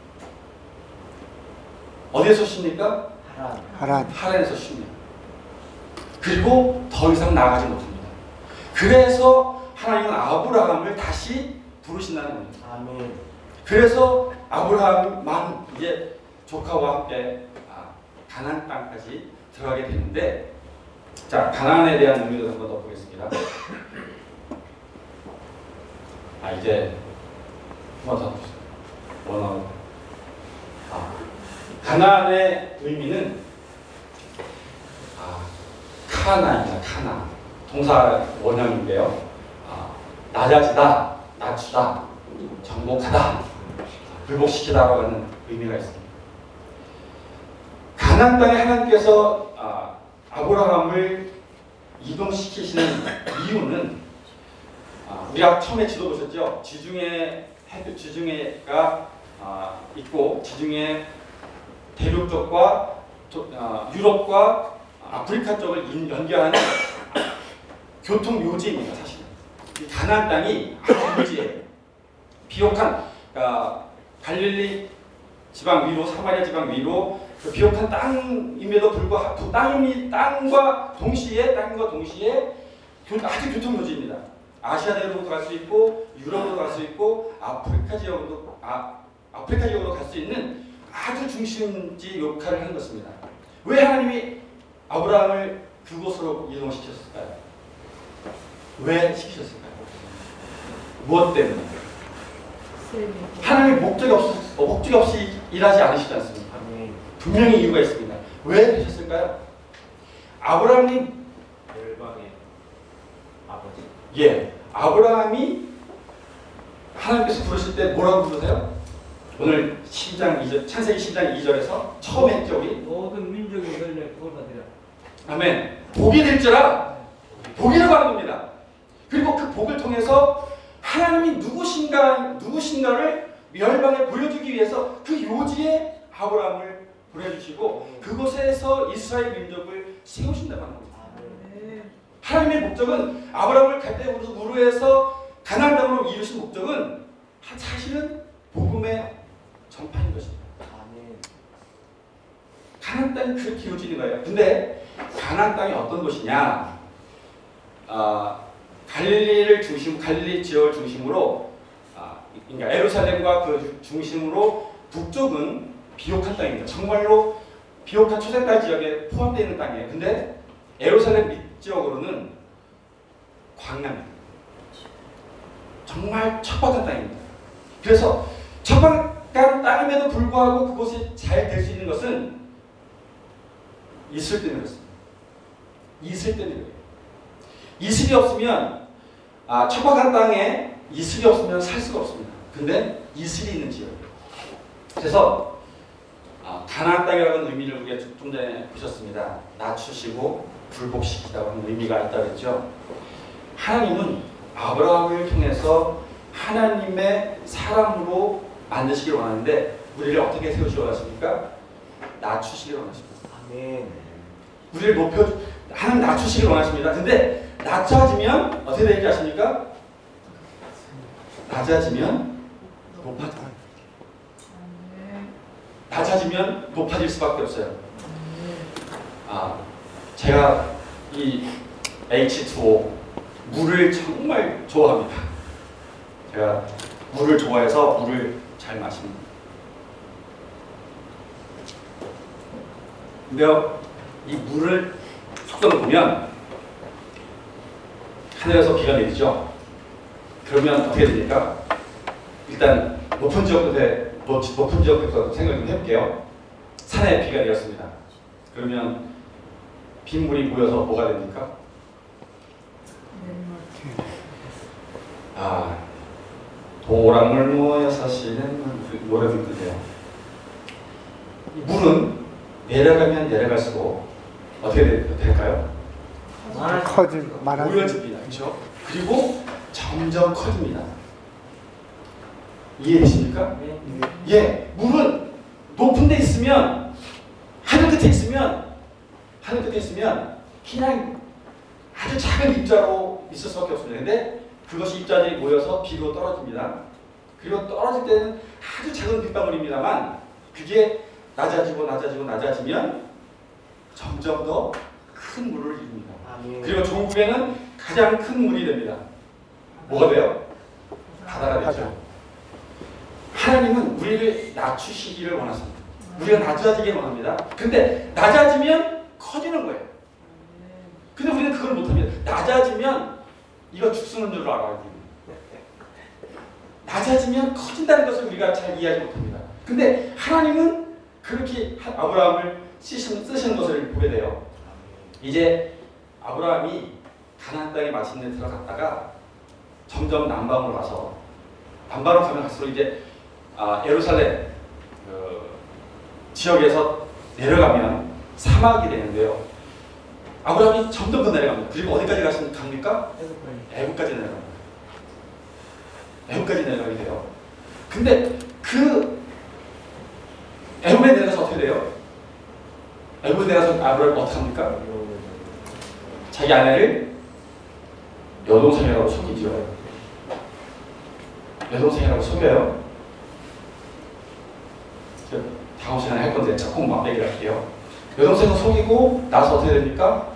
어디에서 쉽니까? 하란. 하란. 하란에서 쉽니다. 그리고 더 이상 나아가지 못합니다. 그래서 하나님은 아브라함을 다시 부르신다는 겁니다. 아멘. 그래서 아브라함만 이제 조카와 함께 아, 가나안 땅까지 들어가게 되는데, 자, 가나안에 대한 의미도 한번 더 보겠습니다. 아, 이제 한번 더 보세요. 원어. 아, 가나안의 의미는 아, 카나입니다. 카나. 동사 원형인데요. 아, 낮아지다, 낮추다, 정복하다, 굴복시키다라고 하는 의미가 있습니다. 가나안 땅에 하나님께서 아, 아브라함을 이동시키시는 이유는 아, 우리가 처음에 지도 보셨죠? 지중해 해변 지중해가 아, 있고 지중해 대륙 쪽과 도, 아, 유럽과 아프리카 쪽을 인- 연결하는 교통 요지입니다. 사실 이 가나안 땅이 아주 요지예요. 비옥한 아, 갈릴리 지방 위로 사마리아 지방 위로 그 비옥한 땅임에도 불구하고 그 땅이 땅과 동시에 땅과 동시에 교, 아주 교통 요지입니다. 아시아 대륙으로 갈 수 있고 유럽으로 갈 수 있고 아프리카 지역으로 아, 아프리카 지역으로 갈 수 있는 아주 중심지 역할을 하는 것입니다. 왜 하나님이 아브라함을 그곳으로 이동시켰을까요? 왜 시키셨을까요? 무엇 때문에? 하나님이 목적이 없 목적이 없이 일하지 않으시지 않습니까? 아멘. 분명히 이유가 있습니다. 왜 그러셨을까요? 아브라함이 열방의 아버지. 예, 아브라함이 하나님께서 부르실 때 뭐라고 부르세요? 오늘 십장 이 절, 창세기 십장 이 절에서 처음 했죠 우리. 모든 민족이 너희를 복을 받으라. 아멘. 복이 될지라 복이라고 하는 겁니다. 그리고 그 복을 통해서 하나님이 누구신가 누구신가를 열방에 보여주기 위해서 그 요지에 아브라함을 보내주시고 그곳에서 이스라엘 민족을 세우신다고 하는 겁니다. 하나님의 목적은 아브라함을 갈대우르 우르에서 가나안 땅으로 이루신 목적은 사실은 복음의 전파인 것입니다. 아멘. 가나안 땅이 그렇게 요지인 거예요. 근데 가나안 땅이 어떤 곳이냐? 아, 갈릴리를 중심, 갈릴리 지역을 중심으로, 아, 그러니까 예루살렘과 그 중심으로 북쪽은 비옥한 땅입니다. 정말로 비옥한 초생딸 지역에 포함되어 있는 땅이에요. 근데 예루살렘 밑지역으로는 광야입니다. 정말 척박한 땅입니다. 그래서 척박한 땅임에도 불구하고 그곳이 잘 될 수 있는 것은 이슬 때문에 그렇습니다. 이슬 때문에 그래요. 이슬이 없으면 아, 척박한 땅에 이슬이 없으면 살 수가 없습니다. 근데 이슬이 있는 지역이에요. 그래서 아, 가나안 땅이라는 의미를 우리가 좀 전에 보셨습니다. 낮추시고 굴복시키다고 하는 의미가 있다고 했죠. 하나님은 아브라함을 통해서 하나님의 사람으로 만드시길 원하는데 우리를 어떻게 세우시기 원하십니까? 낮추시길 원하십니다. 아멘. 우리를 높여 하나님 낮추시길 원하십니다. 근데 낮아지면 어떻게 되는지 아십니까? 낮아지면 높아져. 낮아지면 높아질 수밖에 없어요. 아, 제가 이 에이치 투 오 물을 정말 좋아합니다. 제가 물을 좋아해서 물을 잘 마십니다. 근데요, 이 물을 속성을 보면 하늘에서 비가 내리죠. 그러면 어떻게 됩니까? 일단 높은 지역부터 높은 지역부터 생각을 좀 해볼게요. 산에 비가 내렸습니다. 그러면 빗물이 모여서 뭐가 됩니까? 아, 도랑물 모여서 쉬는 노래 듣는데요. 물은 내려가면 내려갈수록 어떻게 될까요? 커진 많아지 모여집니다. 그렇죠? 그리고 점점 커집니다. 이해되십니까? 예, 물은 높은 데 있으면 하늘 끝에 있으면 하늘 끝에 있으면 그냥 아주 작은 입자로 있을 수밖에 없습니다. 근데 그것이 입자들이 모여서 비로 떨어집니다. 그리고 떨어질 때는 아주 작은 빗방울입니다만 그게 낮아지고 낮아지고 낮아지면 점점 더 큰 물을 이룹니다. 아멘. 그리고 종국에는 가장 큰 물이 됩니다. 뭐가 돼요? 바다가 되죠. 하나님은 우리를 낮추시기를 원하십니다. 우리가 낮아지기를 원합니다. 근데 낮아지면 커지는 거예요. 근데 우리는 그걸 못합니다. 낮아지면 이거 죽쓰는 줄 알아야 됩니다. 낮아지면 커진다는 것을 우리가 잘 이해하지 못합니다. 근데 하나님은 그렇게 아브라함을 쓰시는, 쓰시는 것을 보게 돼요. 이제 아브라함이 가나안 땅에 마침내 들어갔다가 점점 남방으로 가서 남방으로 가면 갈수록 이제 아, 예루살렘 그 지역에서 내려가면 사막이 되는데요. 아브라함이 점점 더 내려갑니다. 그리고 어디까지 가신 갑니까? 애굽까지 내려갑니다. 애굽까지 내려가게 돼요. 근데 그 애굽에 내려가서 어떻게 돼요? 애굽에 내려가서 아브라함이 어떻게 합니까? 자기 아내를 여동생이라고 속이죠. 여동생이라고 속여요. 다음 시간에 할 건데 조금 막대기 할게요. 여동생을 속이고 나서 어떻게 됩니까?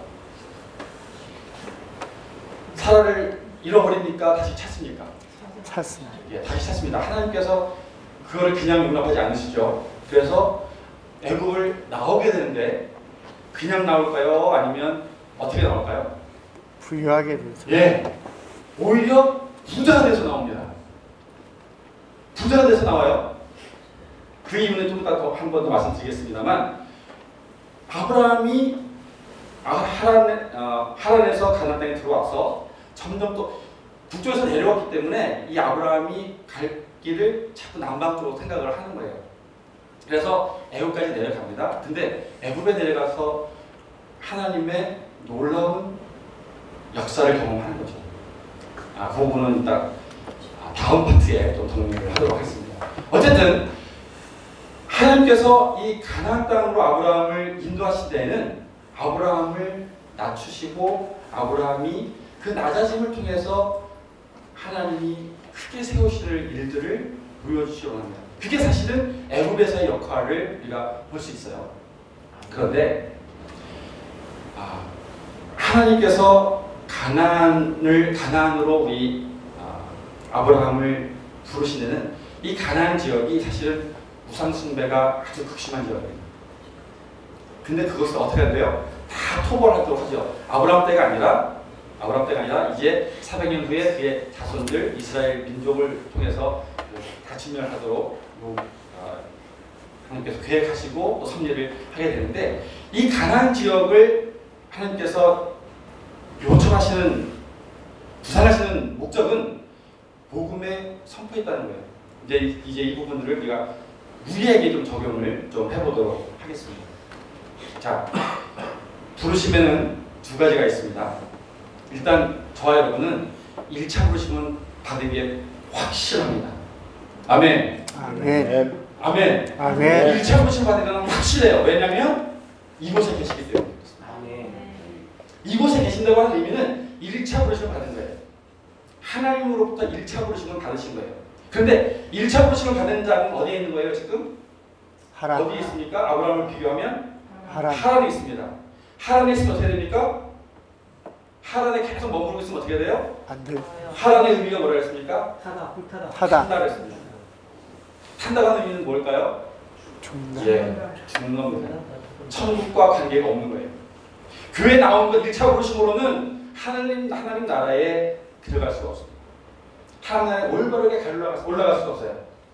사라를 잃어버리니까 다시 찾습니까? 찾습니다. 예, 다시 찾습니다. 하나님께서 그거를 그냥 용납하지 않으시죠. 그래서 애굽을 나오게 되는데 그냥 나올까요? 아니면 어떻게 나올까요? 부유하게 돼서. 예, 오히려 부자가 돼서 나옵니다. 부자가 돼서 나와요. 그 이유는 좀 이따 한 번 더 말씀드리겠습니다만, 아브라함이 하란, 어, 하란에서 가나안 땅에 들어와서 점점 또 북쪽에서 내려왔기 때문에 이 아브라함이 갈 길을 자꾸 남방 쪽으로 생각을 하는 거예요. 그래서 애굽까지 내려갑니다. 근데 애굽에 내려가서 하나님의 놀라운 역사를 경험하는 거죠. 아, 그 부분은 이따 다음 파트에 좀 정리를 하도록 하겠습니다. 어쨌든 하나님께서 이 가나안 땅으로 아브라함을 인도하실 때에는 아브라함을 낮추시고 아브라함이 그 낮아짐을 통해서 하나님이 크게 세우실 일들을 보여주시려고 합니다. 그게 사실은 애굽에서의 역할을 우리가 볼 수 있어요. 그런데 아, 하나님께서 가나안을 가나안으로 우리 아, 아브라함을 부르신 데는 이 가나안 지역이 사실은 우상 숭배가 아주 극심한 지역입니다. 근데 그것을 어떻게 한대요? 다 토벌하도록 하죠. 아브라함 때가 아니라 아브라함 때가 아니라 이제 사백 년 후에 그의 자손들 이스라엘 민족을 통해서 다 진멸하도록 하나님께서 계획하시고 또 섭리를 하게 되는데, 이 가나안 지역을 하나님께서 요청하시는 구상하시는 목적은 복음에 선포했다는 거예요. 이제 이제 이 부분들을 우리가 우리에게 좀 적용을 좀 해보도록 하겠습니다. 자, 부르심에는 두 가지가 있습니다. 일단 저와 여러분은 일 차 부르심은 받으기에 확실합니다. 아멘. 아멘. 아멘. 아멘. 일 차 부르심 받는 건 확실해요. 왜냐하면 이곳에 계시기 때문에. 이곳에 계신다고 하는 의미는 일 차 부르심을 받은 거예요. 하나님으로부터 일 차 부르심을 받으신 거예요. 그런데 일 차 부르심을 받은 자는 어디에 있는 거예요 지금? 하란. 어디에 있습니까? 아브라함을 비교하면 하란. 하란에 있습니다. 하란에 있으면 어떻게 됩니까? 하란에 계속 머무르고 있으면 어떻게 돼요? 안 돼. 하란의 의미가 뭐라 했습니까? 타다, 불타다. 타다. 탄다고 했습니다. 탄다고 하는 의미는 뭘까요? 죽는다. 예, 죽는 겁니다. 천국과 관계가 없는 거예요. 교회 나온 것 일 차 부르심으로는 하나님, 하나님 나라에 들어갈 수가 없습니다. 하나님 올바르게 올라갈, 올라갈 수가 없어요.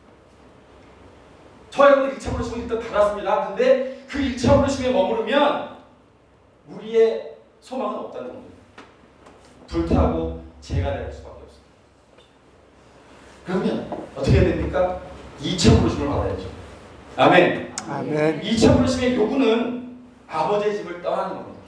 저희는 일 차 부르심을 일단 받았습니다. 근데 그 일 차 부르심에 머무르면 우리의 소망은 없다는 겁니다. 불타고 재가 될 수밖에 없습니다. 그러면 어떻게 됩니까? 이 차 부르심을 받아야죠. 아멘. 아멘. 이 차 부르심의 요구는 아버지의 집을 떠나는 겁니다.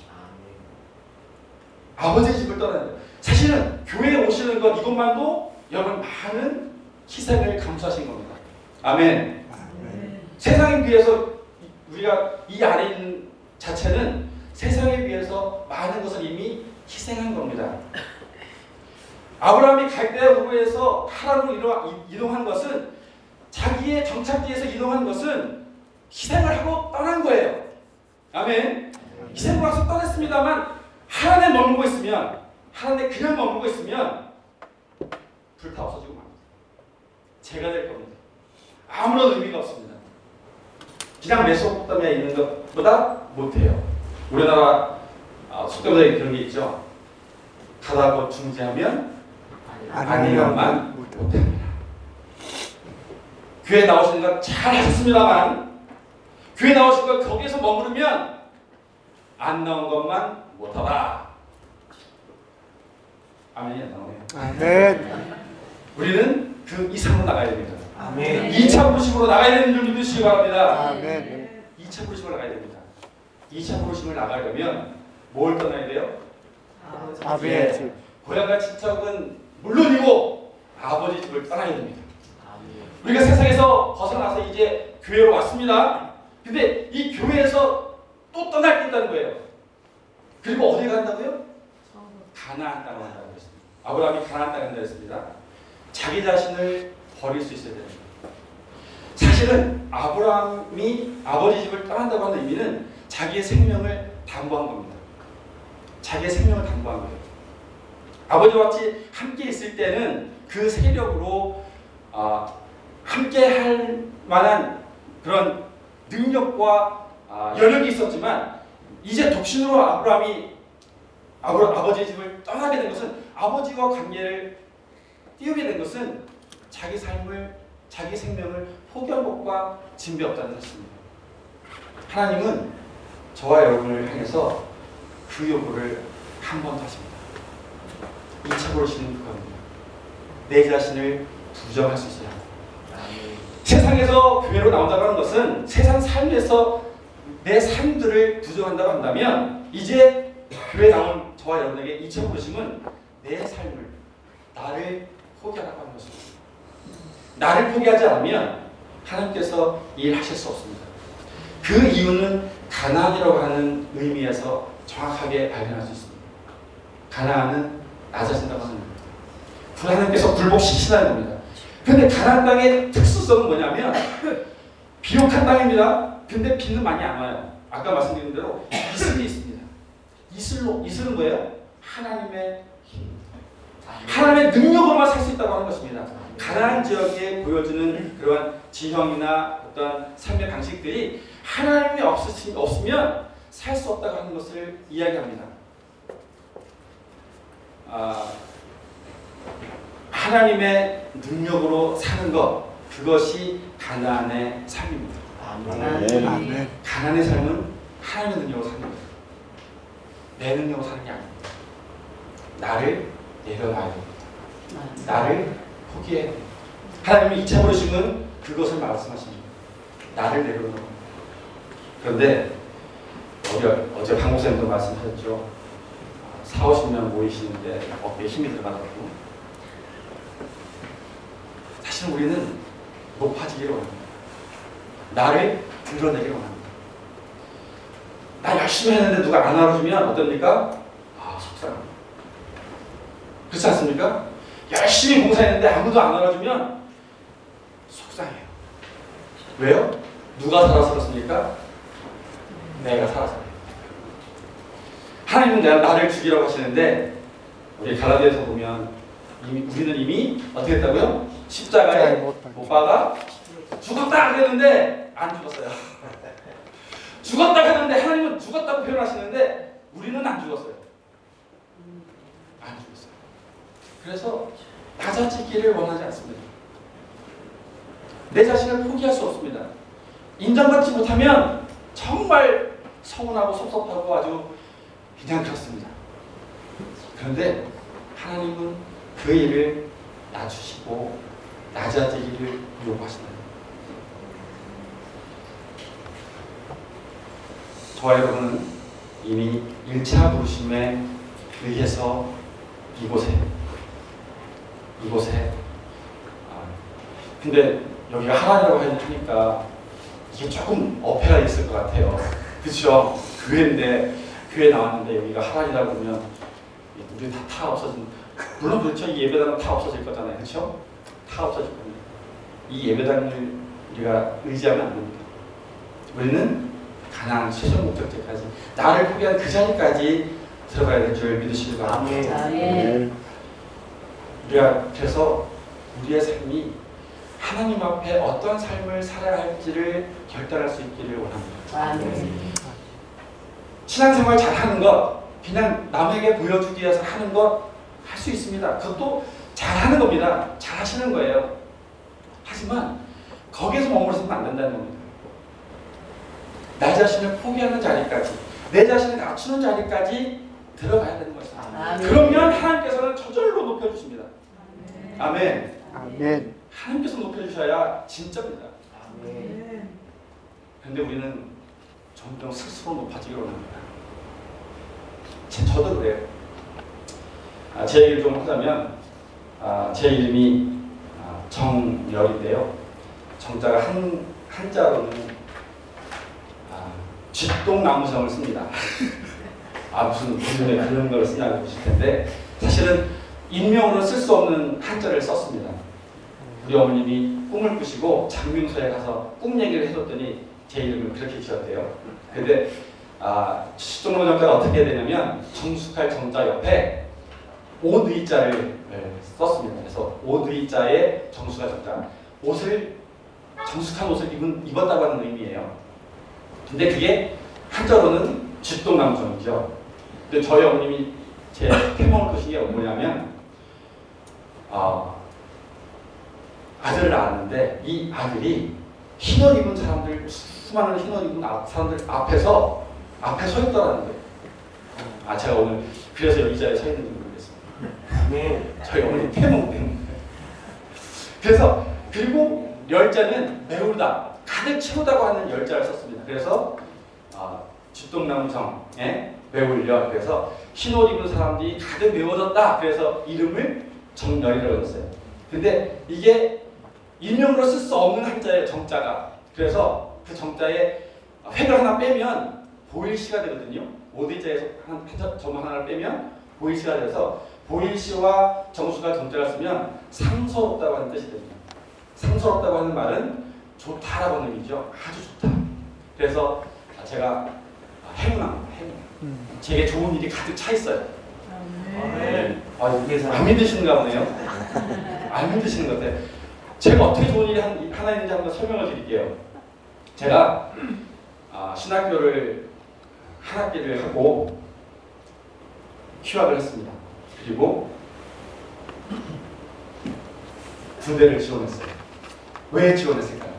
아버지의 집을 떠나는 거예요. 사실은 교회에 오시는 것 이것만도 여러분 많은 희생을 감수하신 겁니다. 아멘. 아멘. 세상에 비해서 우리가 이 안에 있는 자체는 세상에 비해서 많은 것을 이미 희생한 겁니다. 아브라함이 갈대아우르에서 하란으로 이동한 것은, 자기의 정착지에서 이동한 것은 희생을 하고 떠난 거예요. 아멘. 희생을 하고 떠났습니다만 하란에 머물고 있으면, 하란에 그냥 머물고 있으면 불타 없어지고 맙니다. 재가 될 겁니다. 아무런 의미가 없습니다. 그냥 메소포타미아에 있는 것보다 못해요. 우리나라 아, 속담에 그런 게 있죠. 가다고 중재하면 아니면만 못합니다. 교회 나오시는 건 잘 하셨습니다만, 교회 나오신 건 거기에서 머무르면 안 나온 것만 못하다. 아멘이 안 나오네요. 아멘. 우리는 그 이상으로 나가야 됩니다. 아멘. 이 차 부르심으로 나가야 되는 줄 믿으시기 바랍니다. 아멘. 이 차 부르심으로 나가야 됩니다. 이 차 부르심을 나가려면 뭘 떠나야 돼요? 아버지의 집. 고향과 친척은 물론이고 아버지 집을 떠나야 됩니다. 우리가 세상에서 벗어나서 이제 교회로 왔습니다. 근데 이 교회에서 또 떠날 게 있다는 거예요. 그리고 어디 간다고요? 가나안 땅으로 간다고 했습니다. 아브라함이 가나안 땅에 간다고 했습니다. 자기 자신을 버릴 수 있어야 됩니다. 사실은 아브라함이 아버지 집을 떠난다고 하는 의미는 자기의 생명을 담보한 겁니다. 자기의 생명을 담보한 거예요. 아버지와 같이 함께 있을 때는 그 세력으로 아, 함께 할 만한 그런 능력과 아, 여력이 있었지만 이제 독신으로 아브라함이 아브라, 아버지의 집을 떠나게 된 것은 아버지와 관계를 띄우게 된 것은 자기 삶을 자기 생명을 포기한 것과 진배 없다는 것입니다. 하나님은 저와 여러분을 향해서 그 요구를 한 번 더 하십니다. 이 차 고르시는 그겁니다. 내 자신을 부정할 수 있어야 합니다. 세상에서 교회로 나온다고 하는 것은 세상 삶에서 내 삶들을 부정한다고 한다면 이제 교회에 나온 저와 여러분에게 이 차 고르심은 내 삶을 나를 포기하라고 하는 것입니다. 나를 포기하지 않으면 하나님께서 일하실 수 없습니다. 그 이유는 가나안이라고 하는 의미에서 정확하게 발견할 수 있습니다. 가나안은 낮아진다고 하는 겁니다. 하나님께서 굴복시키시다는 겁니다. 그런데 가나안 땅의 특수성은 뭐냐면 비옥한 땅입니다. 근데 비는 많이 안 와요. 아까 말씀드린 대로 이슬이 있습니다. 이슬로, 이슬은 뭐예요? 하나님의 힘, 하나님의 능력으로만 살 수 있다고 하는 것입니다. 가나안 지역에 보여주는 그러한 지형이나 어떤 삶의 방식들이 하나님이 없으시, 없으면 살 수 없다고 하는 것을 이야기합니다. 아, 하나님의 능력으로 사는 것, 그것이 가나안의 삶입니다. 아멘. 아멘. 가나안의 삶은 하나님의 능력으로 사는 거예요. 내 능력으로 사는 게 아닙니다. 나를 내려놔야 됩니다. 나를 포기해야 됩니다. 하나님이 이 차 부르심은 그것을 말씀하십니다. 나를 내려놓는 겁니다. 그런데 어제, 어제 박 목사님도 말씀하셨죠. 사오십 명 모이시는데 어깨에 힘이 들어가다고. 사실은 우리는 높아지기를 원합니다. 나를 드러내기를 원합니다. 나 열심히 했는데 누가 안 알아주면 어떻습니까? 아, 속상합니다. 그렇지 않습니까? 열심히 봉사했는데 아무도 안 알아주면 속상해요. 왜요? 누가 살아서 그렇습니까? 내가 살아서. 하나님은 내가 나를 죽이라고 하시는데 우리 갈라디아에서 보면 이미, 우리는 이미 어떻게 했다고요? 십자가에 못 박아 죽었다 그랬는데 안 죽었어요. 죽었다 했는데 하나님은 죽었다고 표현하시는데 우리는 안 죽었어요. 안 죽었어요. 그래서 낮아지기를 원하지 않습니다. 내 자신을 포기할 수 없습니다. 인정받지 못하면 정말 서운하고 섭섭하고 아주 그냥 그렇습니다. 그런데 하나님은 그 일을 낮추시고 낮아지기를 요구하신다. 저와 여러분은 이미 일 차 부르심에 의해서 이곳에 이곳에 아, 근데 여기가 하란이라고 하니까 이게 조금 어폐가 있을 것 같아요. 그렇죠? 교회인데 교회 나왔는데 여기가 하란이라고 그러면 우리 다, 다 없어진 물론 그렇죠. 이 예배당은 다 없어질 거잖아요. 그렇죠? 다 없어질 겁니다. 이 예배당을 우리가 의지하면 안 됩니다. 우리는 가나안 최종 목적지까지 나를 포기한 그 자리까지 들어가야 될 줄 믿으시기 바랍니다. 아멘. 우리가 그래서 우리의 삶이 하나님 앞에 어떤 삶을 살아야 할지를 결단할 수 있기를 원합니다. 아멘. 신앙생활 잘하는 것, 그냥 남에게 보여주기 위해서 하는 것 할 수 있습니다. 그것도 잘하는 겁니다. 잘하시는 거예요. 하지만 거기에서 머무르면 안 된다는 겁니다. 나 자신을 포기하는 자리까지, 내 자신을 낮추는 자리까지 들어가야 되는 것입니다. 아멘. 그러면 하나님께서는 저절로 높여주십니다. 아멘. 아멘. 하나님께서 높여주셔야 진짜입니다. 아멘. 그런데 우리는 점점 스스로 높아지기로 합니다. 제, 저도 그래요. 아, 제 얘기를 좀 하자면 아, 제 이름이 아, 정열인데요. 정자가 한, 한자로는 아, 쥐똥나무정을 씁니다. 아 무슨 무슨 그런 걸 쓰냐고 보실 텐데 사실은 인명으로 쓸 수 없는 한자를 썼습니다. 우리 어머님이 꿈을 꾸시고 장명소에 가서 꿈 얘기를 해줬더니 제 이름을 그렇게 지었대요. 근데 아, 쥐똥나무정자가 어떻게 되냐면 정숙할 정자 옆에 오의자를 네, 썼습니다. 그래서 오의자에 정숙할 정자, 옷을 정숙한 옷을 입은, 입었다고 하는 의미예요. 근데 그게 한자로는 쥐똥나무정이죠. 근데 저희 어머님이 제 태몽을 끄신 게 뭐냐면 어, 아들을 낳았는데 이 아들이 흰옷 입은 사람들, 수많은 흰옷 입은 사람들 앞에서 앞에 서 있더라는 거예요. 아 제가 오늘 그래서 여기 자리에 서 있는지 모르겠습니다. 네, 저희 어머니 태몽 때문에. 그래서 그리고 열자는 메우다, 가득 채우다고 하는 열자를 썼습니다. 그래서 어, 쥐똥나무정에 메울려. 그래서 흰옷 입은 사람들이 가득 메워졌다. 그래서 이름을 정열이라고 했어요. 근데 이게 인명으로 쓸 수 없는 한자예요. 정자가. 그래서 그 정자에 획을 하나 빼면 보일시가 되거든요. 오대자에서 한 점 하나를 빼면 보일시가 돼서 보일시와 정수가 정자를 쓰면 상서롭다고 하는 뜻이 됩니다. 상서롭다고 하는 말은 좋다라고 하는 의미죠. 아주 좋다. 그래서 제가 행운합니다. 행운. 제게 좋은 일이 가득 차 있어요. 네. 아, 이게 안 믿으시는가 보네요. 안 믿으시는 것 같아요. 제가 어떻게 좋은 일이 한, 하나 있는지 한번 설명을 드릴게요. 제가 아, 신학교를 한 학기를 하고 휴학을 했습니다. 그리고 군대를 지원했어요. 왜 지원했을까요?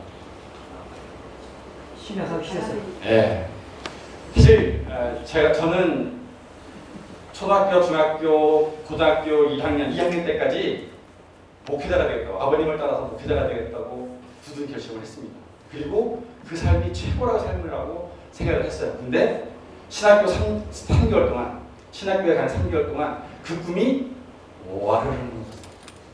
신여사 신여사. 네. 사실 제가 저는 초등학교, 중학교, 고등학교 일 학년, 이 학년 때까지 목회자가 되겠다고, 아버님을 따라서 목회자가 되겠다고 굳은 결심을 했습니다. 그리고 그 삶이 최고라고 삶이라고 생각을 했어요. 근데 신학교 삼 개월 동안, 신학교에 간 삼 개월 동안 그 꿈이 와르르 무너졌어요.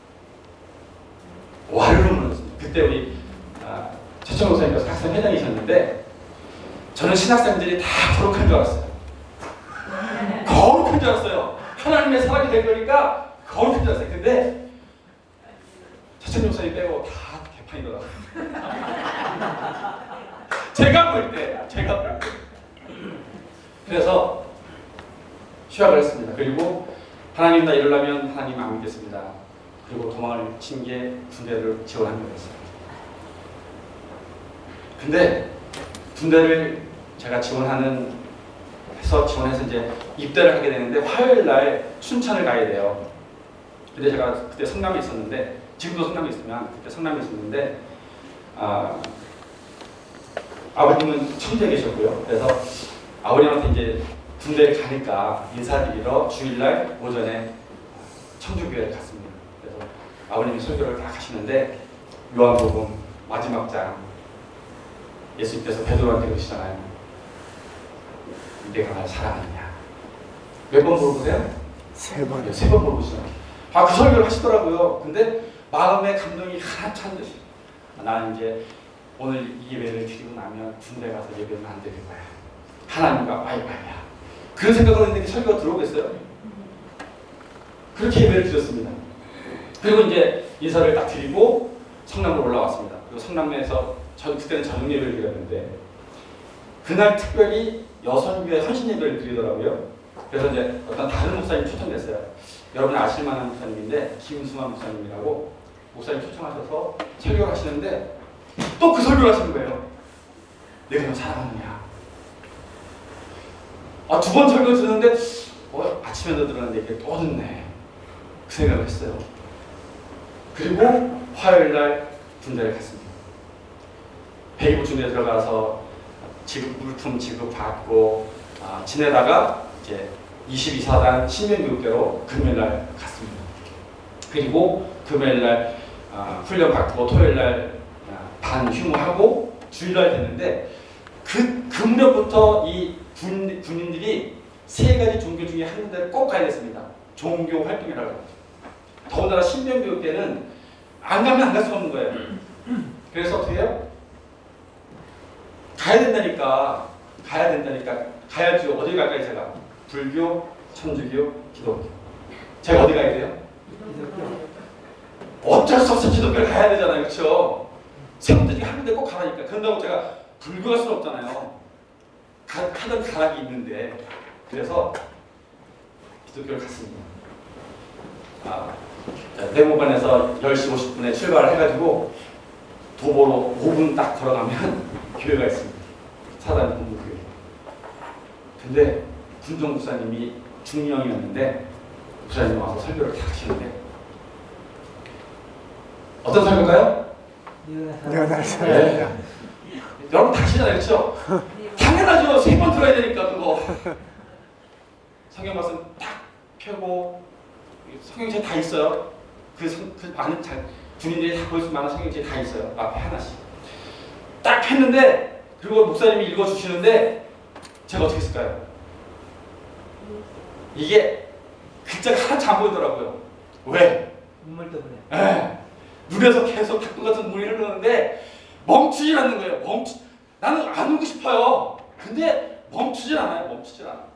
와르르 무너졌습니다. 그때 우리 아, 최천 목사님께서 학생 회장이셨는데 저는 신학생들이 다 거룩한 줄 알았어요. 거룩한 줄 알았어요. 하나님의 사람이 될 거니까 거룩한 줄 알았어요. 근데 최천 목사님 빼고 다 개판이더라고요. 제가 볼 때, 제가 볼 때. 그래서 휴학을 했습니다. 그리고 하나님 나 이러려면 하나님 안 믿겠습니다. 그리고 도망을 친 게 군대를 지원한 거였어요. 근데 군대를 제가 지원하는 해서 지원해서 이제 입대를 하게 되는데 화요일 날 춘천을 가야 돼요. 근데 제가 그때 성남에 있었는데 지금도 성남에 있으면 그때 성남에 있었는데 아, 아버님은 청주에 계셨고요. 그래서 아버님한테 이제 군대를 가니까 인사드리러 주일날 오전에 청주교회에 갔습니다. 그래서 아버님이 설교를 딱 하시는데 요한복음 마지막 장 예수님께서 베드로한테 그러시잖아요. 내가 날 사랑하느냐. 몇 번 물어보세요? 세 번. 세 번 물어보시잖아요. 아, 그 설교를 하시더라고요. 근데 마음의 감동이 하나 찬 듯이 아, 나는 이제 오늘 이 예배를 드리고 나면 군대 가서 예배는 안 드릴 거야. 하나님과 와이와이야. 그런 생각을 했는데 설교가 들어오겠어요? 그렇게 예배를 드렸습니다. 그리고 이제 인사를 딱 드리고 성남으로 올라왔습니다. 그리고 성남에서 전 그때는 저녁 예배를 드렸는데 그날 특별히 여선교회 헌신 예배를 드리더라고요. 그래서 이제 어떤 다른 목사님 초청됐어요. 여러분 아실 만한 목사님인데 김수만 목사님이라고 목사님 초청하셔서 설교를 하시는데 또 그 설교를 하시는 거예요. 내가 너 사랑하느냐. 아, 두 번 설교 듣는데 어, 아침에도 들었는데 이게 또 듣네. 그 생각을 했어요. 그리고 화요일 날 군대를 갔습니다. 배기부 중대에 들어가서 지급 물품 지급받고 아, 지내다가 이제 이십이 사단 신명교육대로 금요일 날 갔습니다. 그리고 금요일 날 아, 훈련 받고 토요일 날 반 휴무하고 주일 날 됐는데 그, 그 무렵부터 이 군, 군인들이 세 가지 종교 중에 한 군데를 꼭 가야 됐습니다. 종교 활동이라고 하죠. 더군다나 신병교육 때는 안 가면 안 갈 수가 없는 거예요. 그래서 어떻게 해요? 가야 된다니까. 가야 된다니까. 가야죠. 어디 갈까요, 제가? 불교, 천주교, 기독교. 제가 어디 가야 돼요? 어쩔 수 없어 기독교를 가야 되잖아요. 그렇죠? 세분들이 한 군데 꼭 가라니까. 그런다고 제가 불교 갈 수는 없잖아요. 가, 하던 가락이 있는데. 그래서 기독교를 갔습니다. 아, 내무반에서 열 시 오십 분에 출발을 해가지고 도보로 오 분 딱 걸어가면 교회가 있습니다. 사단 본부교회. 근데 군정 부사님이 중령이었는데 부사님이 와서 설교를 딱 하시는데 어떤 설교일까요? 내가 네. 여러분 다 아시잖아요. 그렇죠? 당연하죠. 세 번 들어야 되니까 그거. 성경 말씀 딱 펴고 성경책 다 있어요. 그, 성, 그 많은 잘 군인들이 다 볼 수 많은 성경책 다 있어요. 앞에 하나씩. 딱 폈는데 그리고 목사님이 읽어주시는데 제가 어떻게 했을까요? 이게 글자가 하나도 안 보이더라고요. 왜? 눈물 때문에. 에, 눈에서 계속 닭도 같은 물이 흐르는데 멈추질 않는 거예요. 멈추. 나는 안 울고 싶어요. 근데 멈추질 않아요. 멈추질 않아.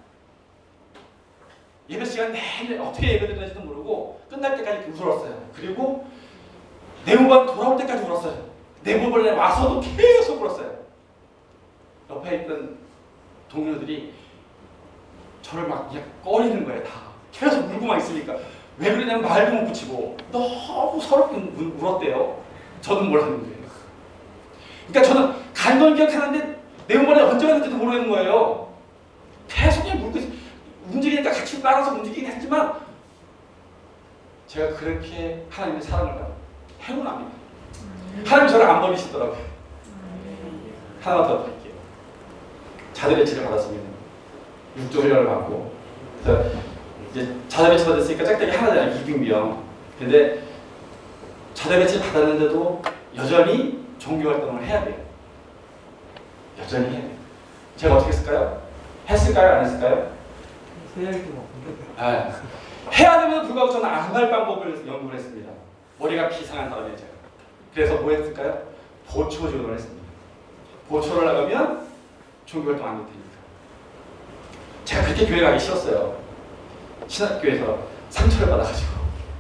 예배 시간 내내 어떻게 예배드리는지도 모르고 끝날 때까지 울었어요. 그리고 내무반 돌아올 때까지 울었어요. 내무반에 와서도 계속 울었어요. 옆에 있던 동료들이 저를 막 그냥 꺼리는 거예요. 다 계속 울고만 있으니까 왜 그러냐면 말도 못 붙이고 너무 서럽게 울- 울었대요. 저는 몰랐는데. 그러니까 저는 간 건 기억하는데 내무반에 언제 갔는지도 모르는 거예요. 계속 그냥 울고 있어요. 움직이니까 같이 따라서 움직이긴 했지만 제가 그렇게 하나님의 사랑을 받아 행운합니다. 하나님 저를 안 버리시더라고요. 하나 더 드릴게요. 자대배치를 받았습니다. 육조 훈련을 받고 그래서 이제 자대배치 받았으니까 짝짝이 하나잖아요. 이등병. 근데 자대배치 받았는데도 여전히 종교활동을 해야 돼요. 여전히 해야 돼요. 제가 어떻게 했을까요? 했을까요? 안 했을까요? 세야기도 없는데. 아, 해야 됨에도 불구하고 저는 안 할 방법을 연구를 했습니다. 머리가 비상한 사람이에요, 제가. 그래서 뭐 했을까요? 보초 지원을 했습니다. 보초를 나가면 종교활동 안 될 테니까. 제가 그렇게 교회 가기 싫었어요. 신학교에서 상처를 받아가지고.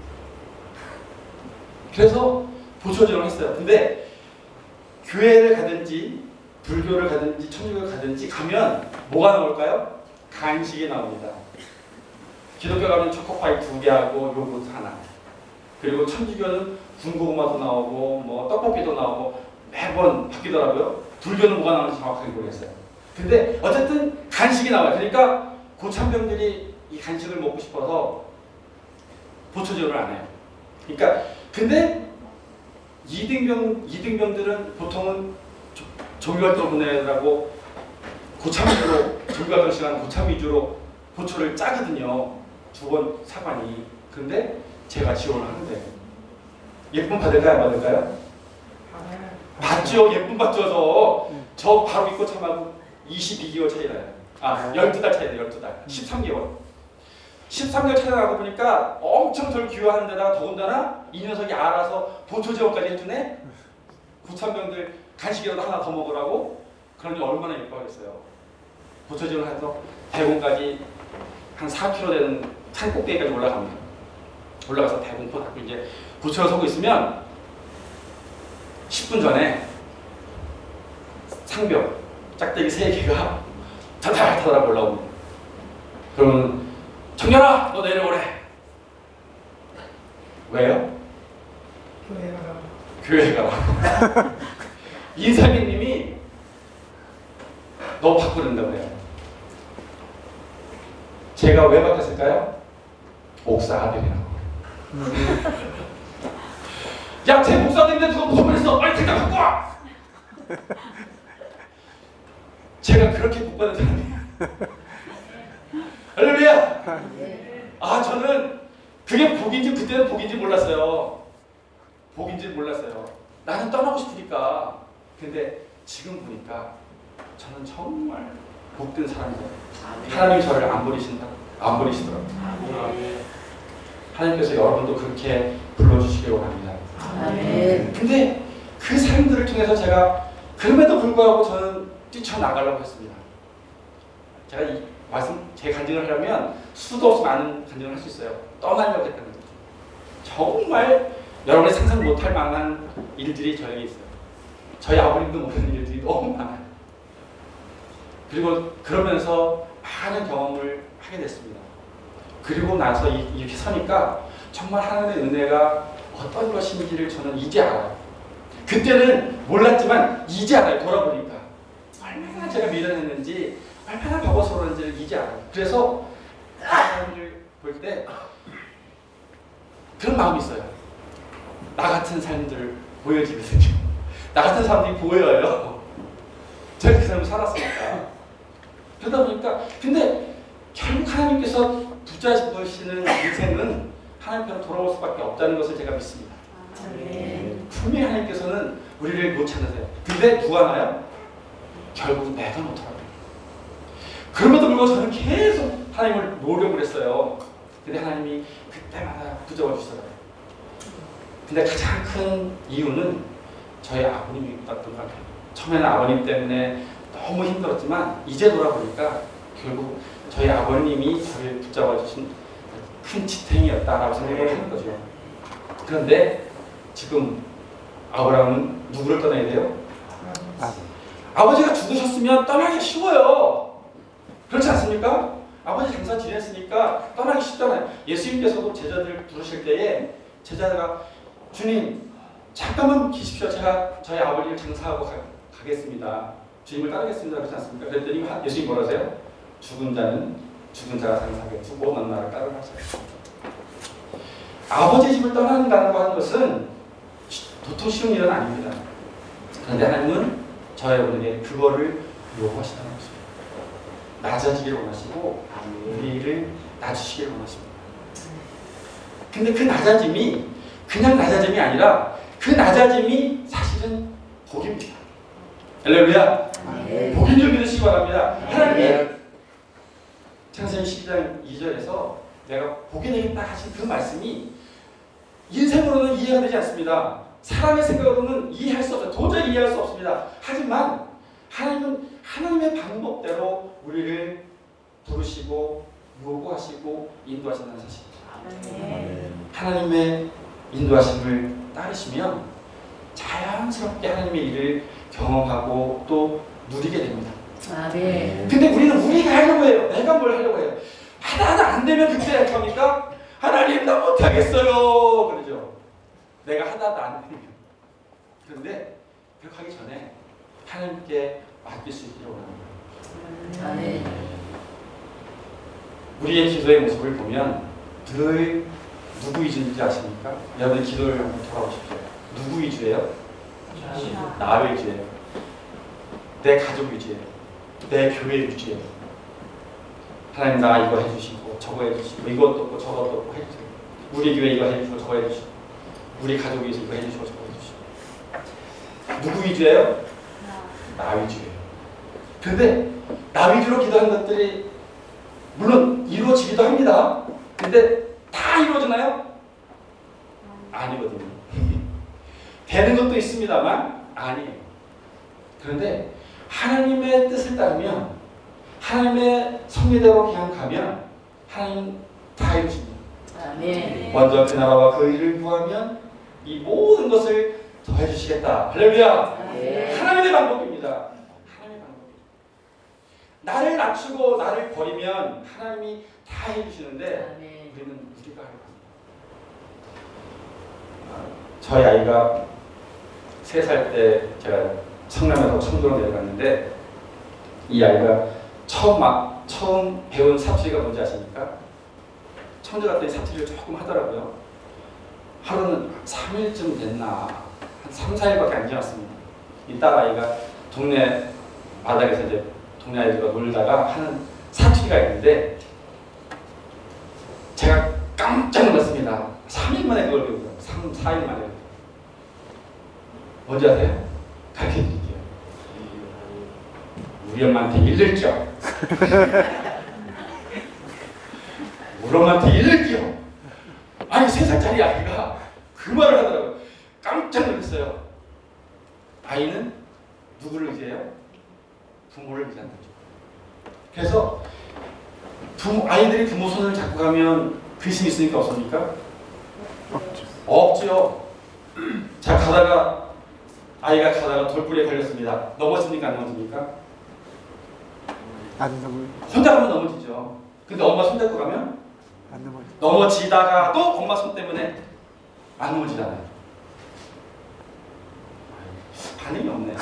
그래서 보초 지원을 했어요. 근데 교회를 가든지 불교를 가든지 천주교를 가든지 가면 뭐가 나올까요? 간식이 나옵니다. 기독교 가면 초코파이 두 개하고 요구르트 하나. 그리고 천주교는 군고구마도 나오고 뭐 떡볶이도 나오고 매번 바뀌더라고요. 불교는 뭐가 나오는지 정확하게 모르겠어요. 근데 어쨌든 간식이 나와요. 그러니까 고참병들이 이 간식을 먹고 싶어서 보초 지원을 안 해요. 그러니까 근데 이등병 이등병들은 보통은 종교활동 보내라고 고참 위주로 종교활동 시간 고참 위주로 보초를 짜거든요. 두 번 사관이. 근데 제가 지원을 하는데 예쁨 받을까요? 안 받을까요? 받죠. 예쁨 받죠. 저 바로 믿고 참하고 이십이 개월 차이 나요. 아, 열두 달 차이 나요. 열두 달. 십삼 개월. 십삼 개월 차이 나고 보니까 엄청 덜 귀화하는 데다가 더군다나 이 녀석이 알아서 보초 지원까지 해주네. 고참병들 간식이라도 하나 더 먹으라고. 그러니 얼마나 예뻐하겠어요. 보초 지원해서 대공까지 한 사 킬로미터 되는 산 꼭대기까지 올라갑니다. 올라가서 대공포 닫고 이제 보초를 서고 있으면 십 분 전에 상병 짝대기 세 개가 타달타달 올라옵니다. 그러면 청년아 너 내려오래. 왜요? 교회 가라고. 인사기님이 너 바꾸는다고 해요. 제가 왜 바꿨을까요? 목사 아들이라고. 야, 제 목사들인데 누가 무슨 말 했어? 빨리 택당 갖고 와! 제가 그렇게 복받은 사람이에요. 할렐루야! 아, 저는 그게 복인지 그때는 복인지 몰랐어요. 복인지 몰랐어요. 나는 떠나고 싶으니까. 근데 지금 보니까 저는 정말 복된 사람이에요. 하나님이 저를 안 버리신다, 안 버리시더라고요. 하나님께서 여러분도 그렇게 불러주시기 원합니다. 아멘. 근데 그 사람들을 통해서 제가 그럼에도 불구하고 저는 뛰쳐나가려고 했습니다. 제가 이 말씀, 제 간증을 하려면 수도 없이 많은 간증을 할 수 있어요. 떠나려고 했다는 거죠. 정말 여러분이 상상 못할 만한 일들이 저에게 있어요. 저희 아버님도 모르는 일들이 너무 많아요. 그리고 그러면서 많은 경험을 하게 됐습니다. 그리고 나서 이렇게 서니까 정말 하나님의 은혜가 어떤 것인지를 저는 이제 알아요. 그때는 몰랐지만 이제 알아요. 돌아보니까 얼마나 제가 미련했는지, 얼마나 바보스러운지를 이제 알아요. 그래서 하나님을 볼 때 그런 마음이 있어요. 나 같은 삶들 보여지거든요. 나 같은 사람들이 보여요. 제가 그 삶을 살았으니까. 그러다 보니까 근데 결국 하나님께서 붙잡으시는 인생은 하나님께로 돌아올 수밖에 없다는 것을 제가 믿습니다. 아멘. 분명히 하나님께서는 우리를 못 찾으세요. 근데 누가 나요? 결국 내가 못하라고요. 그럼에도 불구하고 저는 계속 하나님을 노력을 했어요. 근데 하나님이 그때마다 붙잡아 주시더라고요. 근데 가장 큰 이유는 저희 아버님이 있었던 것 같아요. 처음에는 아버님 때문에 너무 힘들었지만 이제 돌아보니까 결국 저희 아버님이 저를 붙잡아 주신 큰 지탱이었다라고 생각을 하는 거죠. 그런데 지금 아브라함은 누구를 떠나야 돼요? 아버지가 죽으셨으면 떠나기 쉬워요. 그렇지 않습니까? 아버지 장사 지냈으니까 떠나기 쉽잖아요. 예수님께서도 제자들 부르실 때에 제자가 주님 잠깐만 계십시오. 제가 저희 아버지를 장사하고 가, 가겠습니다. 주님을 따르겠습니다. 그렇지 않습니까? 그랬더니 예수님 뭐라 하세요? 죽은 자는 죽은 자가 장사하게 두고 넌 나를 따르라 하세요. 아버지 집을 떠난다는 하는 것은 도통 쉬운 일은 아닙니다. 그런데 하나님은 저희 여러분에게 그거를 요구하시다는 것입니다. 낮아지기를 원하시고 우리를 낮추시기를 원하십니다. 근데 그 낮아짐이 그냥 낮아짐이 아니라 그 낮아짐이 사실은 복입니다. 할렐루야. 네. 복인 줄 믿으시기 바랍니다. 하나님이 창세기 십이 장 이 절에서 내가 복이 되겠다 하신 그 말씀이 인생으로는 이해가 되지 않습니다. 사람의 생각으로는 이해할 수 없어요. 도저히 이해할 수 없습니다. 하지만 하나님은 하나님의 방법대로 우리를 부르시고 요구하시고 인도하신다는 사실입니다. 아멘. 하나님의 인도하심을 따르시면 자연스럽게 하나님의 일을 경험하고 또 누리게 됩니다. 아멘. 근데 우리는 우리가 하려고 해요. 내가 뭘 하려고 해요. 하다 하다 안 되면 그때 어떻게 합니까? 하나님 나 못하겠어요. 그러죠. 내가 하다 하다 안 되면. 그런데 그렇게 하기 전에 하나님께 맡길 수 있기를 원합니다. 아멘. 우리의 기도의 모습을 보면 늘 누구 위주인지 아십니까? 여러분 기도를 한번 돌아보십시오. 누구 위주예요? 나 위주예요. 내 가족 위주예요. 내 교회 위주예요. 하나님 나 이거 해주시고 저거 해주시고 이것도 없고 저것도 없고 해주세요. 우리 교회 이거 해주시고 저거 해주시고 우리 가족 위해서 이거 해주시고 저거 해주시고. 누구 위주예요? 나 위주예요. 근데 나 위주로 기도한 것들이 물론 이루어지기도 합니다. 근데 다 이루어지나요? 아니거든요. 되는 것도 있습니다만 아니에요. 그런데 하나님의 뜻을 따르면 하나님의 섭리대로 그냥 가면 하나님 다 이루십니다. 아멘. 먼저 그 나라와 그 일을 구하면 이 모든 것을 더해 주시겠다. 할렐루야. 아멘. 하나님의 방법입니다. 하나님의 방법입니다. 나를 낮추고 나를 버리면 하나님이 다 해주시는데 아멘. 우리는 우리가 하려고 합니다. 저희 아이가 세 살 때 제가 성남에서 청도로 내려갔는데 이 아이가 처음 막 처음 배운 사투리가 뭔지 아십니까? 청주 갔더니 사투리를 조금 하더라고요. 하루는 삼 일쯤 됐나 한 삼, 사 일밖에 안 지났습니다. 이 딸 아이가 동네 바닥에서 이제 동네 아이들과 놀다가 하는 사투리가 있는데 제가 깜짝 놀랐습니다. 삼 일 만에 그걸 배우고요. 삼, 사 일 만에. 뭔지 아세요? 가르쳐 드릴게요. 우리 엄마한테 일를죠. 우리 엄마한테 일를죠. 아니 세 살짜리 아이가 그 말을 하더라고요. 깜짝 놀랐어요. 아이는 누구를 의지해요? 부모를 의지한다. 그래서 부모, 아이들이 부모 손을 잡고 가면 귀신이 있으니까 없습니까? 없죠. 없죠. 자, 가다가 아이가 가다가 돌부리에 걸렸습니다. 넘어집니까 안 넘어집니까? 안 넘어. 혼자 가면 넘어지죠. 근데 엄마 손 잡고 가면 안 넘어. 넘어지다가 또 엄마 손 때문에 안 넘어지잖아요. 반응이 없네.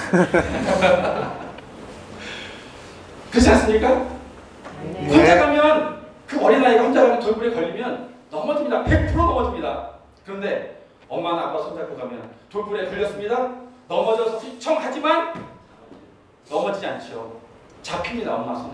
그렇지 않습니까? 네. 혼자 가면 그 어린아이가 혼자 가면 돌부리에 걸리면 넘어집니다. 백 퍼센트 넘어집니다. 그런데 엄마나 아빠 손잡고 가면 돌부리에 걸렸습니다. 넘어져서 휘청하지만 넘어지지 않죠. 잡힙니다. 엄마 손에.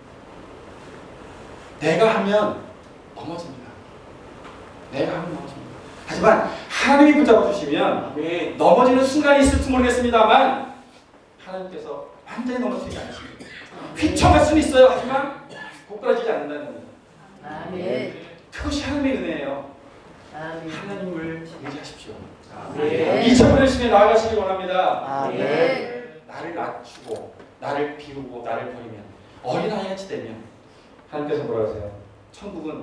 내가 하면 넘어집니다. 내가 하면 넘어집니다. 하지만 하나님이 붙잡아 주시면 왜 넘어지는 순간이 있을지 모르겠습니다만 하나님께서 완전히 넘어지지 않으십니다. 휘청할 수는 있어요. 하지만 고꾸라지지 않는다는 겁니다. 아멘. 그것이 하나님의 은혜예요. 아멘. 하나님을 의지하십시오. 아멘. 이천년 시에 나아가시길 원합니다. 아멘. 나를 낮추고 나를 비우고 나를 버리면 어린아이같이 되면 하나님께서 뭐라 하세요? 천국은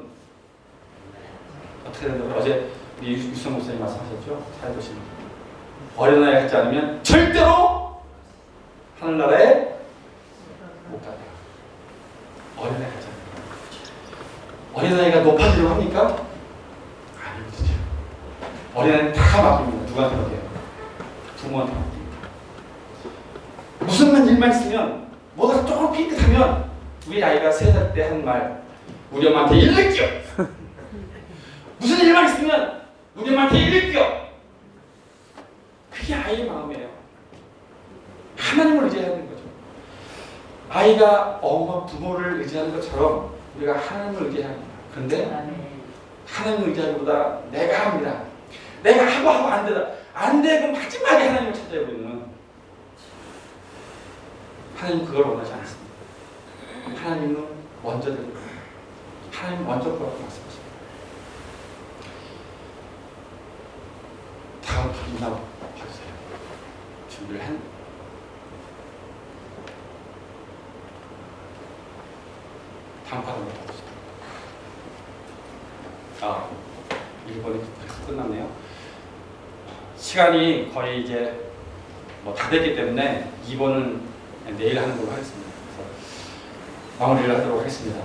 어떻게 된다고 어제 우리 유성 목사님 말씀하셨죠? 잘 보시면 어린아이 같지 않으면 절대로 하늘나라에 못 가요. 어린아이 같지 않아요. 어린아이가 높아지려고 합니까? 아니거든요. 어린아이는 다 맡깁니다. 누구한테 맡겨요? 부모한테 맡깁니다. 무슨 일만 있으면 뭐가 조금 삐끗하면 우리 아이가 세 살 때 한 말 우리 엄마한테 일을게요. 무슨 일만 있으면 우리 엄마한테 일을게요. 그게 아이의 마음이에요. 하나님을 의지해야 하는 거죠. 아이가 엄마 부모를 의지하는 것처럼 우리가 하나님을 의지해야 합니다. 그런데 아멘. 하나님을 의지하기보다 내가 합니다. 내가 하고 하고 안 되다. 안 되고 마지막에 하나님을 찾아야 우리는 하나님 그걸 원하지 않습니다. 하나님은 먼저 됩니다. 하나님 먼저 보라고 말씀하십니다. 다음 그림나 봐주세요. 준비를 한 다음 과정을 봐주세요. 아, 일 번이 벌써 끝났네요. 시간이 거의 이제 뭐 다 됐기 때문에 이 번은 내일 하는 걸로 하겠습니다. 그래서 마무리를 하도록 하겠습니다.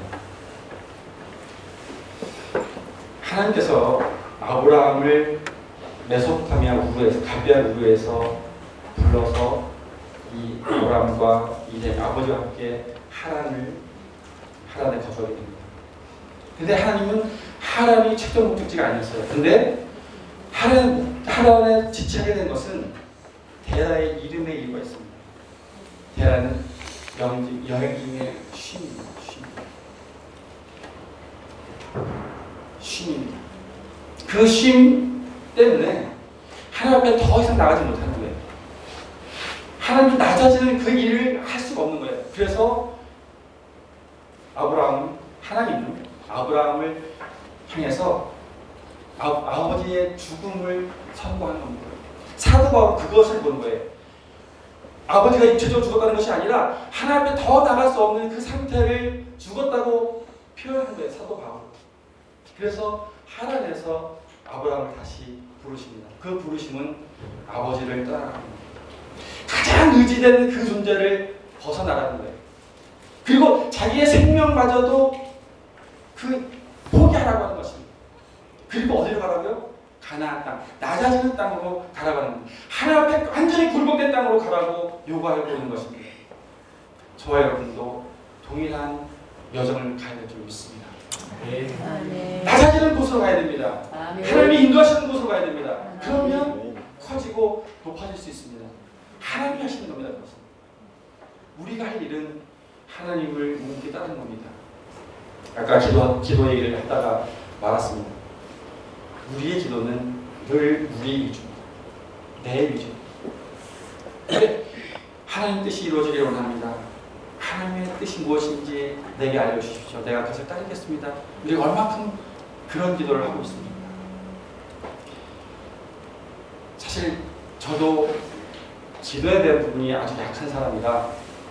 하나님께서 아브라함을 메소포타미아 우르에서 갈대아 우르에서 불러서 이 아브라함과 이제 아버지와 함께 하란을 하란에 거주하게 됩니다. 근데 하나님은 하란이 최종 목적지가 아니었어요. 근데 하란, 하란에 지체하게 된 것은 데라의 이름의 이유가 있습니다. 데라는 영지, 여행의 쉼입니다. 쉼. 쉼입니다. 그 쉼 때문에 하나님 앞에 더 이상 나가지 못하는 거예요. 하나님이 낮아지는 그 일을 할 수가 없는 거예요. 그래서 아브라함은 하나님은 아브라함을 향해서 아, 아버지의 죽음을 선고하는 겁니다. 사도 바울은 그것을 보는 거예요. 아버지가 육체적으로 죽었다는 것이 아니라 하나님 앞에 더 나갈 수 없는 그 상태를 죽었다고 표현한 거예요. 사도 바울. 그래서 하란에서 아브라함을 다시 부르십니다. 그 부르심은 아버지를 따라가는 거예요. 가장 의지되는 그 존재를 벗어나라는 거예요. 그리고 자기의 생명마저도 그 포기하라고 하는 것입니다. 그리고 어디로 가라고요? 가나안 땅, 낮아지는 땅으로 가라고 하는 겁니다. 하나님 앞에 완전히 굴복된 땅으로 가라고 요구하고 있는 것입니다. 저와 여러분도 동일한 여정을 가야 될 줄 믿습니다. 아멘. 낮아지는 곳으로 가야 됩니다. 아멘. 하나님이 인도하시는 곳으로 가야 됩니다. 그러면 커지고 높아질 수 있습니다. 하나님이 하시는 겁니다. 그것은. 우리가 할 일은 하나님을 묵묵히 따르는 겁니다. 아까 기도, 기도 얘기를 했다가 말았습니다. 우리의 기도는 늘 우리 위주입니다. 내 위주. 하나님 뜻이 이루어지기를 원합니다. 하나님의 뜻이 무엇인지 내게 알려주십시오. 내가 그것을 따르겠습니다. 우리가 얼마큼 그런 기도를 하고 있습니다. 사실 저도 기도에 대한 부분이 아주 약한 사람이라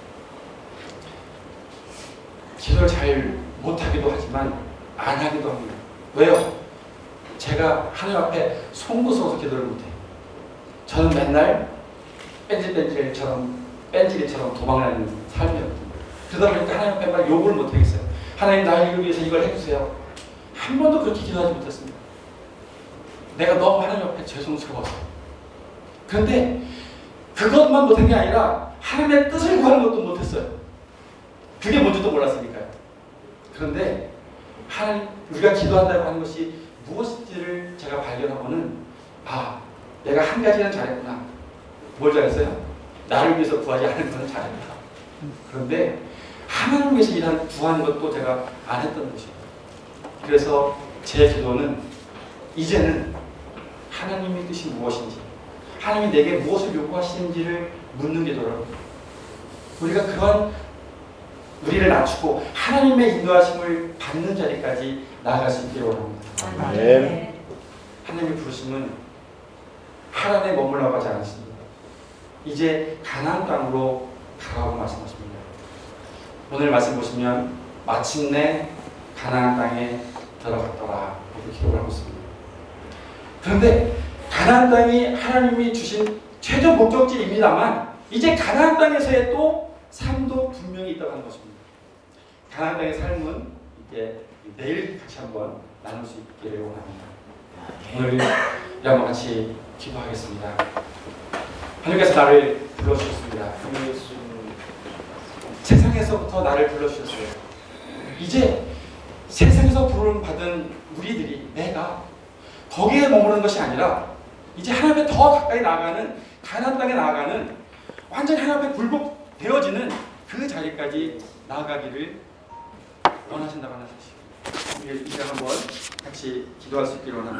기도를 잘 못하기도 하지만 안 하기도 합니다. 왜요? 제가 하나님 앞에 송구스러워서 기도를 못해요. 저는 맨날 뺀질뺀질처럼 뺀질이처럼 도망다니는 삶이었거든요. 그러다 보니까 하나님 앞에 말 요구를 못하겠어요. 하나님 나를 위해서 이걸 해주세요. 한 번도 그렇게 기도하지 못했습니다. 내가 너무 하나님 앞에 죄송스러워서. 그런데 그것만 못한 게 아니라 하나님의 뜻을 구하는 것도 못했어요. 그게 뭔지도 몰랐으니까요. 그런데 하나님, 우리가 기도한다고 하는 것이 무엇인지를 제가 발견하고는 아, 내가 한 가지는 잘했구나. 뭘 잘했어요? 나를 위해서 구하지 않은 건 잘했다. 그런데 하나님을 위해서 일하는, 구하는 것도 제가 안 했던 것이에요. 그래서 제 기도는 이제는 하나님의 뜻이 무엇인지, 하나님이 내게 무엇을 요구하시는지를 묻는 기도를, 우리가 그런 우리를 낮추고 하나님의 인도하심을 받는 자리까지 나아갈 수 있기를 원합니다. 아멘. 하나님의 부르심은 하란에 머물러 가지 않았습니다. 이제 가나안 땅으로 가라고 말씀하십니다. 오늘 말씀 보시면 마침내 가나안 땅에 들어갔더라 이렇게 기록을 하고 있습니다. 그런데 가나안 땅이 하나님이 주신 최종 목적지입니다만 이제 가나안 땅에서의 또 삶도 분명히 있다고 하는 것입니다. 가나안 땅의 삶은 이제 내일 같이 한번 나눌 수 있기를 원합니다. 오늘 우리 한번 같이 기도하겠습니다. 하나님께서 나를 불러주셨습니다. 세상에서부터 나를 불러주셨어요. 이제 세상에서 부름 받은 우리들이, 내가 거기에 머무르는 것이 아니라 이제 하나님 앞에 더 가까이 나아가는, 가나안 땅에 나아가는, 완전히 하나님 앞에 굴복되어지는 그 자리까지 나아가기를 원하신다고 하는 사실. 이제 한번 같이 기도할 수 있기를 원합니다.